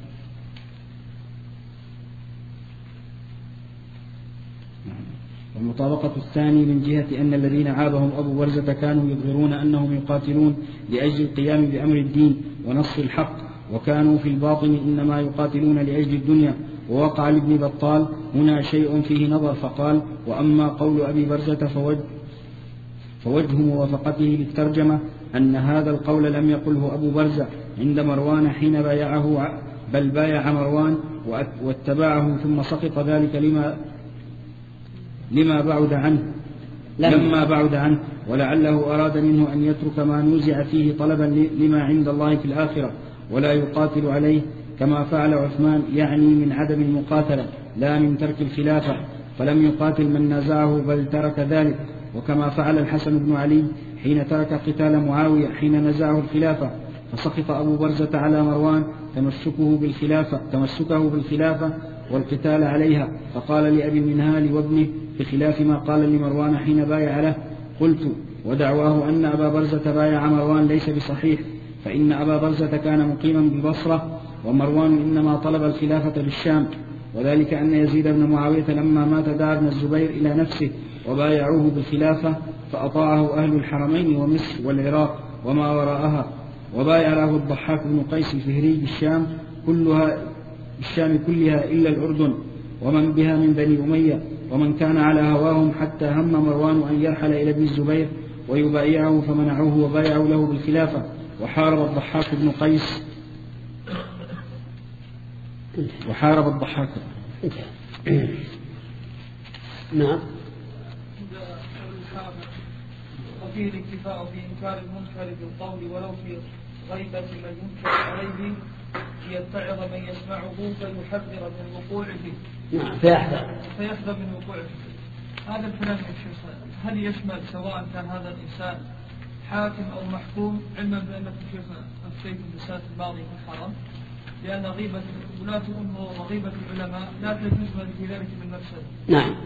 والمطابقة الثاني من جهة أن الذين عابهم أبو برزة كانوا يظهرون أنهم يقاتلون لأجل القيام بأمر الدين ونصر الحق، وكانوا في الباطن إنما يقاتلون لأجل الدنيا. ووقع لابن بطال هنا شيء فيه نظر فقال وأما قول أبي برزة فوجه, فوجه موافقته للترجمة أن هذا القول لم يقله أبو برزة عند مروان حين بايعه، بل بايع مروان واتبعه ثم سقط ذلك لما لما بعد عنه لما بعد عنه ولعله أراد منه أن يترك ما نوزع فيه طلبا لما عند الله في الآخرة ولا يقاتل عليه كما فعل عثمان، يعني من عدم المقاتلة لا من ترك الخلافة. فلم يقاتل من نازعه بل ترك ذلك، وكما فعل الحسن بن علي حين ترك قتال معاوية حين نزعه الخلافة، فسخط أبو برزة على مروان تمسكه بالخلافة, تمسكه بالخلافة والقتال عليها، فقال لأبي المنهال وابنه بخلاف ما قال لمروان حين بايع له. قلت: ودعواه أن أبا برزة بايع مروان ليس بصحيح، فإن أبا برزة كان مقيما بالبصرة، ومروان إنما طلب الخلافة بالشام، وذلك أن يزيد بن معاوية لما مات دعا ابن الزبير إلى نفسه وبايعوه بالخلافة، فأطاعه أهل الحرمين ومصر والعراق وما وراءها، وبايع له الضحاك بن قيس الفهري بالشام كلها بالشام كلها إلا الأردن ومن بها من بني أمية، ومن كان على هواهم، حتى هم مروان أن يرحل إلى ابن الزبير ويبايعه فمنعوه وبايعوا له بالخلافة، وحارب الضحاك بن قيس وحارب الضحاك. نعم. وفيه الاكتفاء في إنكار المنكر بالقول ولو في غيبة من ينكر عليه، ليتعظ من يسمعه فيحذر من الوقوع فيه. نعم. فيحذر فيحذر من الوقوع فيه. هذا الكلام يا شيخ هل يشمل سواء كان هذا الإنسان حاكم أو محكوم، علما بأن الشيخ أفتيت بالسنة الماضية في الحرم لأن غيبة ولاة الأمور وغيبة العلماء لا تجوز في ذلك من مفسدة. نعم.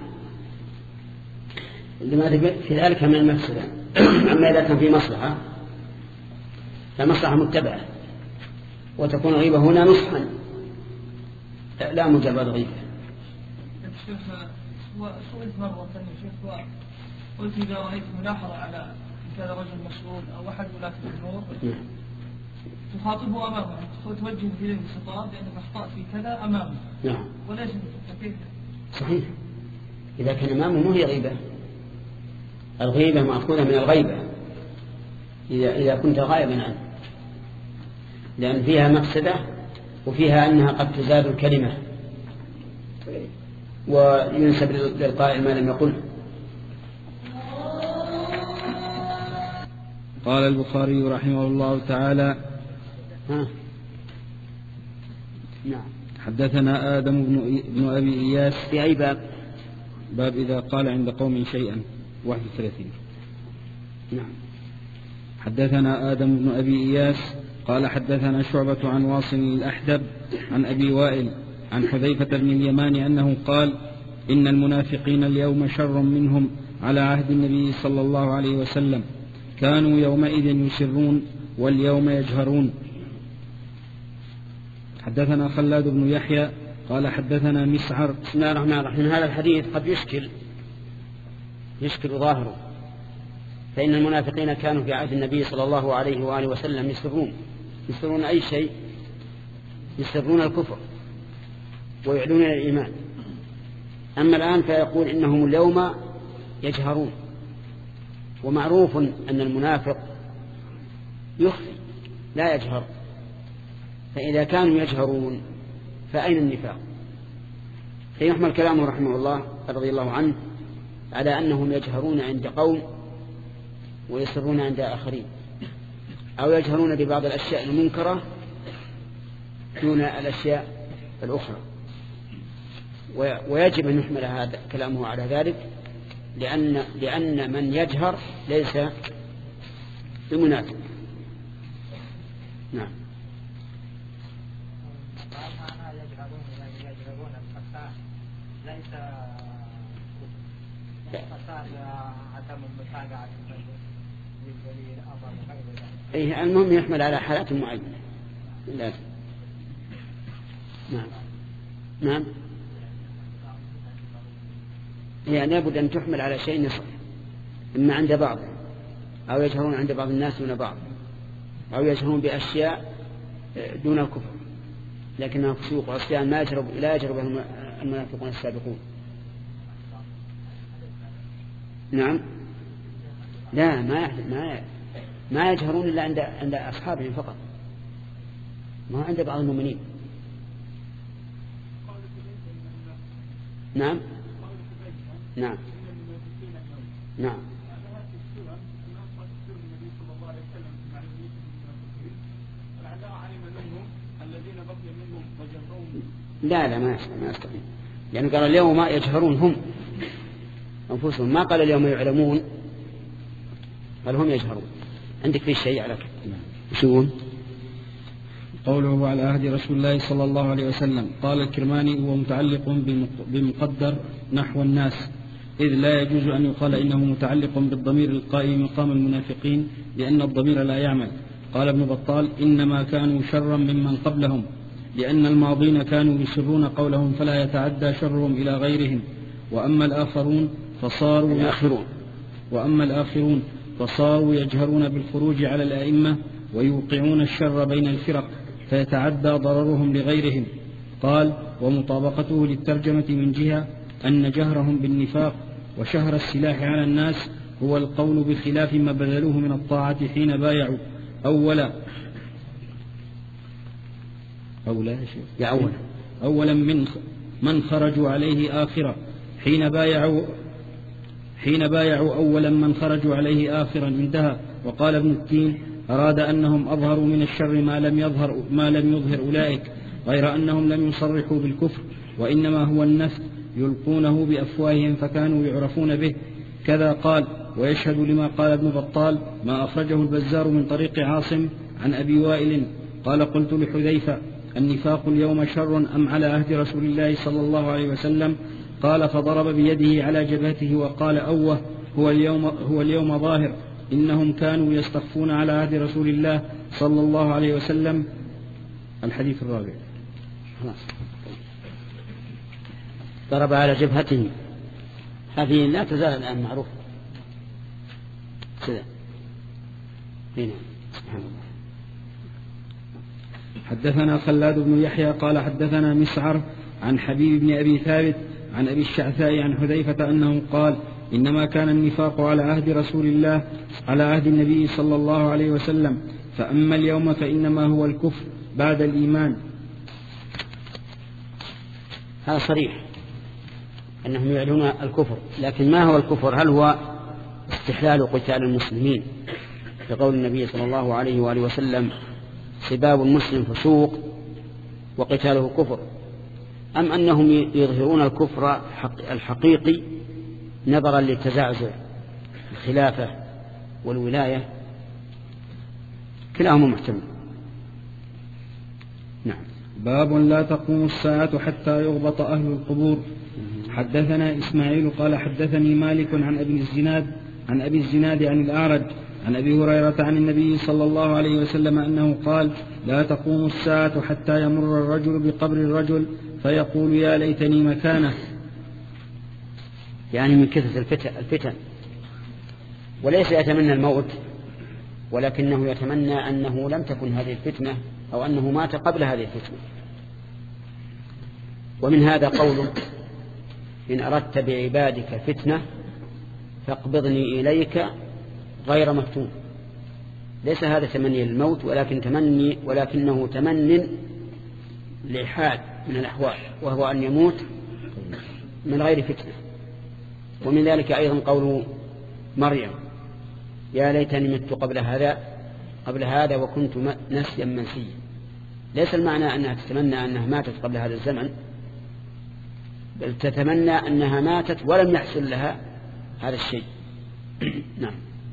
لما في ذلك من المفسدة. أما إذا كان في مصلحة فمصلحة متبعة، وتكون الغيبة هنا نصحا لا مجرد غيبة. الشيخ سئلت مرة ثانية قلت إذا رأيت ملاحظة على كذا رجل مسؤول أو أحد ولاة الأمور تخاطبه أمامه، توجه إليه الخطاب لأنك أخطأت في كذا أمامه. نعم. وليس كيف؟ صحيح. إذا كان أمامه مو هي غيبة. الغيبة مأخوذة من الغيبة إذا إذا كنت غائبا عنه، لأن فيها مفسدة وفيها أنها قد تزاد الكلمة وينسب للقائل ما لم يقله. قال البخاري رحمه الله تعالى: ها. نعم. حدثنا آدم بن أبي إياس. في أي باب؟ باب إذا قال عند قوم شيئا واحد وثلاثين. نعم. حدثنا آدم بن أبي إياس قال حدثنا شعبة عن واصل الأحدب عن أبي وائل عن حذيفة بن اليمان أنه قال: إن المنافقين اليوم شر منهم على عهد النبي صلى الله عليه وسلم، كانوا يومئذ يسرون واليوم يجهرون. حدثنا خلاد بن يحيى قال حدثنا مسعر. بسم الله الرحمن الرحيم. هذا الحديث قد يشكل يشكل ظاهره، فإن المنافقين كانوا في عهد النبي صلى الله عليه وآله وسلم يسرون يسرون أي شيء، يسرون الكفر ويعلنون الإيمان. أما الآن فيقول إنهم اليوم يجهرون، ومعروف أن المنافق يخفي لا يجهر، فإذا كانوا يجهرون فأين النفاق؟ فيحمل كلامه رحمه الله رضي الله عنه على أنهم يجهرون عند قوم ويسرون عند آخرين، أو يجهرون ببعض الأشياء المنكرة دون الأشياء الأخرى. ويجب أن يحمل هذا كلامه على ذلك، لأن, لأن من يجهر ليس بمنافق. نعم. إيه المهم يحمل على حالات معينة. لازم. نعم. نعم. يعني لابد أن تحمل على شيء نصف، إما عند بعض أو يجهرون عند بعض الناس دون بعض، أو يجهرون بأشياء دون الكفر لكنها فسوق وعصيان ما يجرب لا يجرب المنافقون السابقون. نعم. لا ما ما ما يجهرون إلا عند عند أصحابهم فقط، ما عند بعض المؤمنين. نعم. نعم. نعم. لا لا ما ما يستطيع. يعني قال اليوم يجهرون هم أنفسهم، ما قال اليوم يعلمون، قال هم يجهرون. عندك في شيء على شو قوله على عهد رسول الله صلى الله عليه وسلم؟ قال الكرماني هو متعلق بمقدر نحو الناس، إذ لا يجوز أن يقال إنه متعلق بالضمير القائم مقام المنافقين لأن الضمير لا يعمل. قال ابن بطال إنما كانوا شرا ممن قبلهم، لأن الماضين كانوا يسرون قولهم فلا يتعدى شرهم إلى غيرهم، وأما الآخرون فصاروا الآخرون وأما الآخرون فصاروا يجهرون بالخروج على الأئمة ويوقعون الشر بين الفرق فيتعدى ضررهم لغيرهم. قال ومطابقته للترجمة من جهة أن جهرهم بالنفاق وشهر السلاح على الناس هو القول بخلاف ما بذلوه من الطاعة حين بايعوا أولا أولا يعون أولا من من خرجوا عليه آخرا حين بايعوا حين بايعوا أولا من خرجوا عليه آخرا انتهى. وقال ابن التين أراد أنهم أظهروا من الشر ما لم يظهر ما لم يظهر أولئك، غير أنهم لم يصرحوا بالكفر، وإنما هو النفث يلقونه بأفواههم فكانوا يعرفون به. كذا قال ويشهد لما قال ابن بطال ما أخرجه البزار من طريق عاصم عن أبي وائل قال قلت لحذيفة النفاق اليوم شر أم على عهد رسول الله صلى الله عليه وسلم؟ قال فضرب بيده على جبهته وقال أوه هو اليوم, هو اليوم ظاهر، إنهم كانوا يستخفون على عهد رسول الله صلى الله عليه وسلم. الحديث الرابع. ضرب على جبهته، هذه لا تزال الآن معروفة كذا. هنا سبحان الله. حدثنا خلاد بن يحيى قال حدثنا مسعر عن حبيب بن أبي ثابت عن أبي الشعثاء عن حذيفة أنه قال إنما كان النفاق على عهد رسول الله على عهد النبي صلى الله عليه وسلم، فأما اليوم فإنما هو الكفر بعد الإيمان. هذا صريح أنهم يعلنون الكفر، لكن ما هو الكفر؟ هل هو استحلال قتال المسلمين بقول النبي صلى الله عليه وآله وسلم سباب المسلم فسوق وقتاله كفر، أم أنهم يظهرون الكفر الحقيقي نظرا للتزعزع الخلافة والولاية؟ كلاهما محتمل. نعم. باب لا تقوم الساعة حتى يغبط أهل القبور. حدثنا إسماعيل قال حدثني مالك عن أبي الزناد عن أبي الزناد عن الأعرج عن أبي هريرة عن النبي صلى الله عليه وسلم أنه قال لا تقوم الساعة حتى يمر الرجل بقبر الرجل فيقول يا ليتني مكانه، يعني من كثرة الفتن، وليس يتمنى الموت، ولكنه يتمنى أنه لم تكن هذه الفتنة أو أنه مات قبل هذه الفتنة. ومن هذا قوله إن أردت بعبادك فتنة فاقبضني إليك غير مفتون. ليس هذا تمني للموت، ولكن تمني ولكنه تمن لحال من الأحوال، وهو أن يموت من غير فتنة. ومن ذلك أيضا قول مريم يا ليتني مت قبل هذا قبل هذا وكنت نسيا منسيا. ليس المعنى أنها تتمنى أنها ماتت قبل هذا الزمن، بل تتمنى أنها ماتت ولم يحصل لها هذا الشيء. نعم.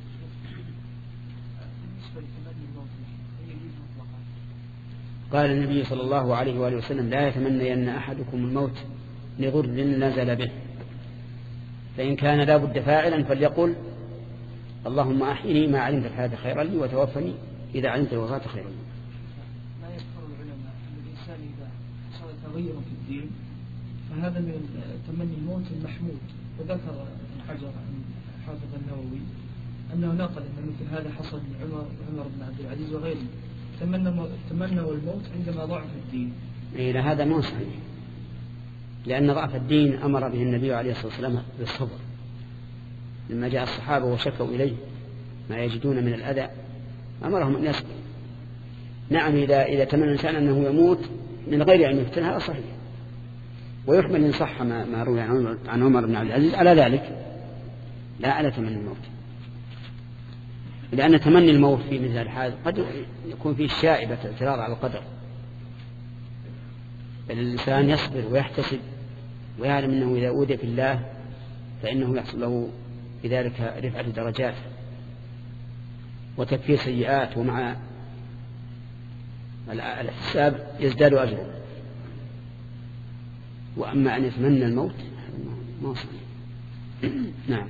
قال النبي صلى الله عليه وآله وسلم لا يتمنى أن أحدكم الموت لغر نزل به، فإن كان لا بد فاعلا فليقل اللهم أحيني ما علمت الحياة خيرا لي وتوفني إذا علمت الوفاة خيرا لي. لا يذكر العلماء أن الإنسان إذا حصل تغير في الدين فهذا من تمني الموت المحمود. وذكر ابن حجر عن حافظ النووي أنه نقل أن مثل هذا حصل من عمر عمر بن عبد العزيز وغيره، تمنوا الموت عندما ضعف الدين. إلى هذا مو صحيح، لأن ضعف الدين أمر به النبي عليه الصلاة والسلام بالصبر لما جاء الصحابة وشكوا إليه ما يجدون من الأذى أمرهم أن يصبروا. نعم إذا إذا تمنى الإنسان أنه يموت من غير أن يفتن هذا صحيح، ويحمل إن صح ما, ما روي عن عمر بن عبد العزيز على ذلك، لا على تمني الموت، لأن تمني الموت في مثل الحال قد يكون فيه شائبة اعتراض على القدر، بل الإنسان يصبر ويحتسب ويعلم أنه إذا أوذي في الله فإنه يحصل له بذلك رفعة درجات وتكفير سيئات، ومع الحساب يزداد أجره. وأما أن يتمنى الموت ما صحيح. نعم.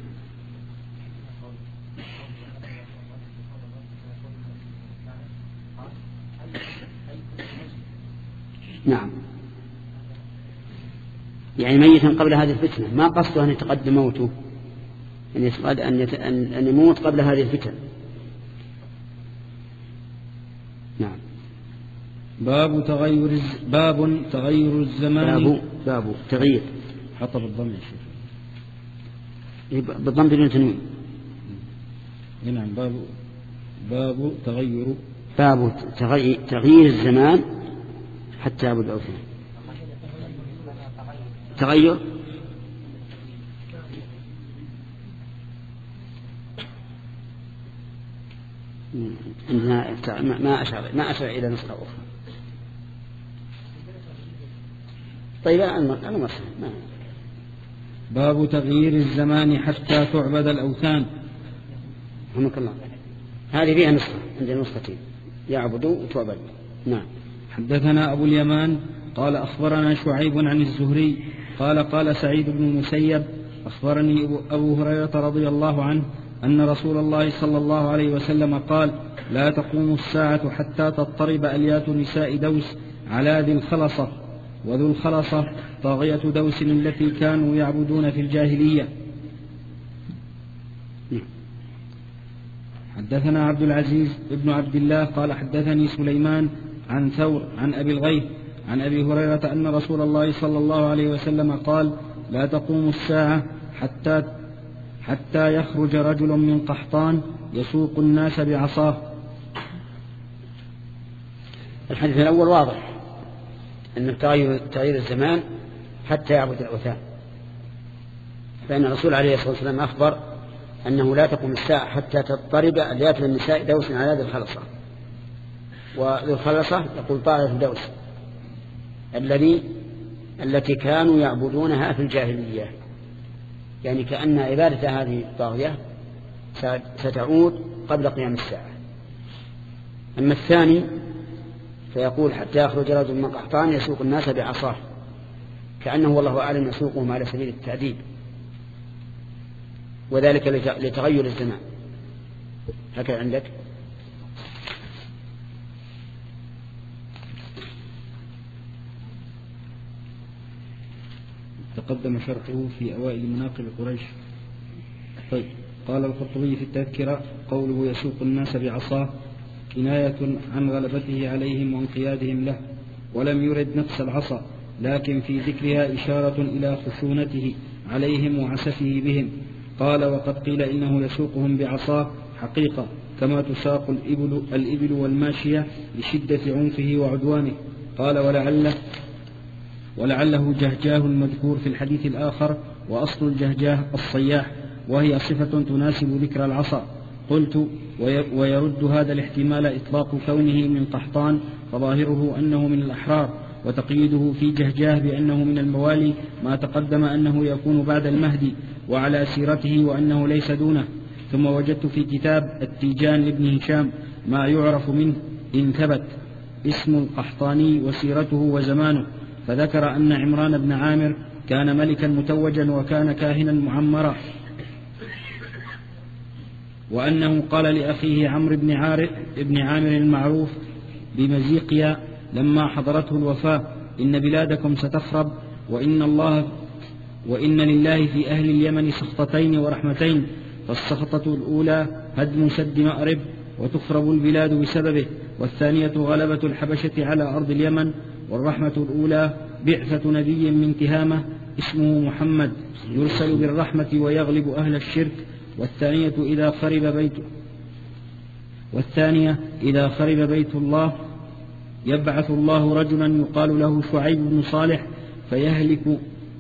نعم، يعني ميتا قبل هذه الفتنة، ما قصده أن يتقدم موته، أن يتقد أن, يت... أن يموت قبل هذه الفتنة. نعم. باب تغير الز... باب تغير الزمان. باب باب تغيير حط بالضم يا شيخ، بالضم بدون تنوين. نعم. باب باب تغير باب تغيير, تغيير الزمان حتى يعبد الأوثان. تغير ما أشعر ما أشعر إلى نسخة أخرى. طيب أنا مرسل. باب تغيير الزمان حتى تعبد الأوثان. رحمك الله. هذه فيها نسخة، عندنا نسختين، يعبدوا وتعبد. نعم. حدثنا أبو اليمان قال أخبرنا شعيب عن الزهري قال قال سعيد بن المسيب أخبرني أبو هريرة رضي الله عنه أن رسول الله صلى الله عليه وسلم قال: لا تقوم الساعة حتى تضطرب أليات نساء دوس على ذي الخلصة، وذو الخلصة طاغية دوس التي كانوا يعبدون في الجاهلية. حدثنا عبد العزيز ابن عبد الله قال حدثني سليمان عن ثور عن أبي الغيث عن أبي هريرة أن رسول الله صلى الله عليه وسلم قال: لا تقوم الساعة حتى حتى يخرج رجل من قحطان يسوق الناس بعصاه. الحديث الأول واضح أن تغير, تغير الزمان حتى يعبد الأوثان، فإن الرسول عليه الصلاة والسلام أخبر أنه لا تقوم الساعة حتى تضطرب أليات النساء دوس على ذي الخلصة، وذي الخلصة يقول طاغية دوس الذي التي كانوا يعبدونها في الجاهلية، يعني كأن عبادة هذه الطاغية ستعود قبل قيام الساعة. أما الثاني فيقول حتى يخرج رجل من قحطان يسوق الناس بعصاه، كأنه والله أعلم يسوقهم على سبيل التأديب، وذلك لتغير الزمان. هكذا عندك. تقدم شرحه في أوائل مناقب قريش. طيب. قال القرطبي في التذكرة: قوله يسوق الناس بعصاه كناية عن غلبته عليهم وانقيادهم له، ولم يرد نفس العصا، لكن في ذكرها إشارة إلى خشونته عليهم وعسفه بهم. قال: وقد قيل إنه يسوقهم بعصاه حقيقة، كما تساق الإبل, الإبل والماشية لشدة عنفه وعدوانه. قال: ولعله ولعله جهجاه المذكور في الحديث الآخر، وأصل الجهجاه الصياح، وهي صفة تناسب ذكر العصا. قلت: ويرد هذا الاحتمال إطلاق كونه من قحطان، فظاهره أنه من الأحرار، وتقييده في جهجاه بأنه من الموالي ما تقدم أنه يكون بعد المهدي وعلى سيرته وأنه ليس دونه. ثم وجدت في كتاب التيجان لابن هشام ما يعرف منه إن ثبت اسم القحطاني وسيرته وزمانه، فذكر أن عمران بن عامر كان ملكا متوجا وكان كاهنا معمرا، وأنه قال لأخيه عمرو بن عامر بن عامر المعروف بمزيقيا لما حضرته الوفاة: إن بلادكم ستخرب، وإن الله وإن لله في أهل اليمن سخطتين ورحمتين، فالسخطة الأولى هدم سد مأرب وتخرب البلاد بسببه، والثانية غلبة الحبشة على أرض اليمن، والرحمة الأولى بعثة نبي من تهامة اسمه محمد يرسل بالرحمة ويغلب أهل الشرك، والثانية إذا خرب بيت والثانية إذا خرب بيت الله يبعث الله رجلا يقال له شعيب بن صالح فيهلك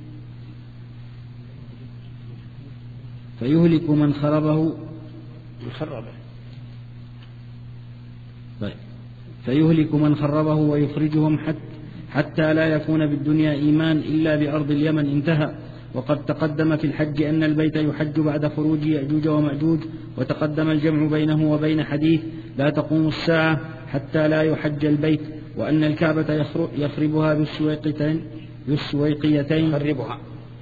فيهلك من خربه خربه طيب. فيهلك من خربه ويخرجهم حتى حتى لا يكون بالدنيا إيمان إلا بأرض اليمن. انتهى. وقد تقدم في الحج أن البيت يحج بعد خروج يأجوج ومأجوج، وتقدم الجمع بينه وبين حديث لا تقوم الساعة حتى لا يحج البيت، وأن الكعبة يخربها بالسويقتين بالسويقيتين يخربها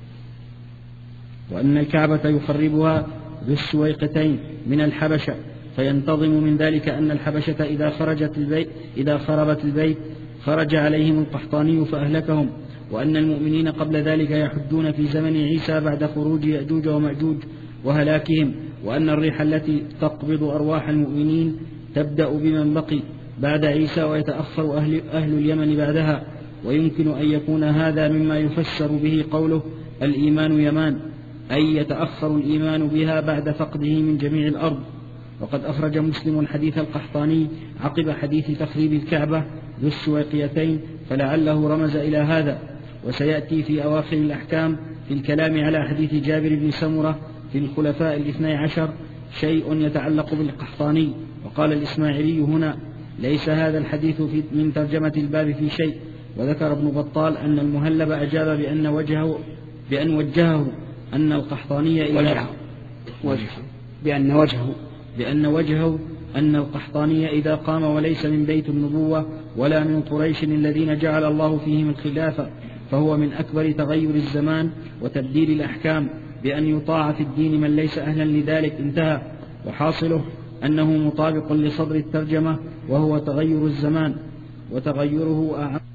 وأن الكعبة يخربها بالسويقتين من الحبشة، فينتظم من ذلك أن الحبشة إذا خرجت البيت إذا خربت البيت خرج عليهم القحطاني فأهلكهم، وأن المؤمنين قبل ذلك يحجون في زمن عيسى بعد خروج يأجوج ومأجوج وهلاكهم، وأن الريح التي تقبض أرواح المؤمنين تبدأ بمن بقي بعد عيسى ويتأخر أهل, أهل اليمن بعدها. ويمكن أن يكون هذا مما يفسر به قوله الإيمان يمان، أي يتأخر الإيمان بها بعد فقده من جميع الأرض. وقد أخرج مسلم حديث القحطاني عقب حديث تخريب الكعبة ذو السويقيتين، فلعله رمز إلى هذا. وسيأتي في أواخر الأحكام في الكلام على حديث جابر بن سمرة في الخلفاء الاثني عشر شيء يتعلق بالقحطاني. وقال الإسماعيلي هنا ليس هذا الحديث من ترجمة الباب في شيء. وذكر ابن بطال أن المهلب أجاب بأن وجهه بأن وجهه أن القحطاني إلى وجهه وجهه بأن وجهه بأن وجهه أن القحطاني إذا قام وليس من بيت النبوة ولا من قريش الذين جعل الله فيهم الخلافة، فهو من أكبر تغير الزمان وتبديل الأحكام، بأن يطاع في الدين من ليس أهلا لذلك. انتهى. وحاصله أنه مطابق لصدر الترجمة، وهو تغير الزمان، وتغيره أعم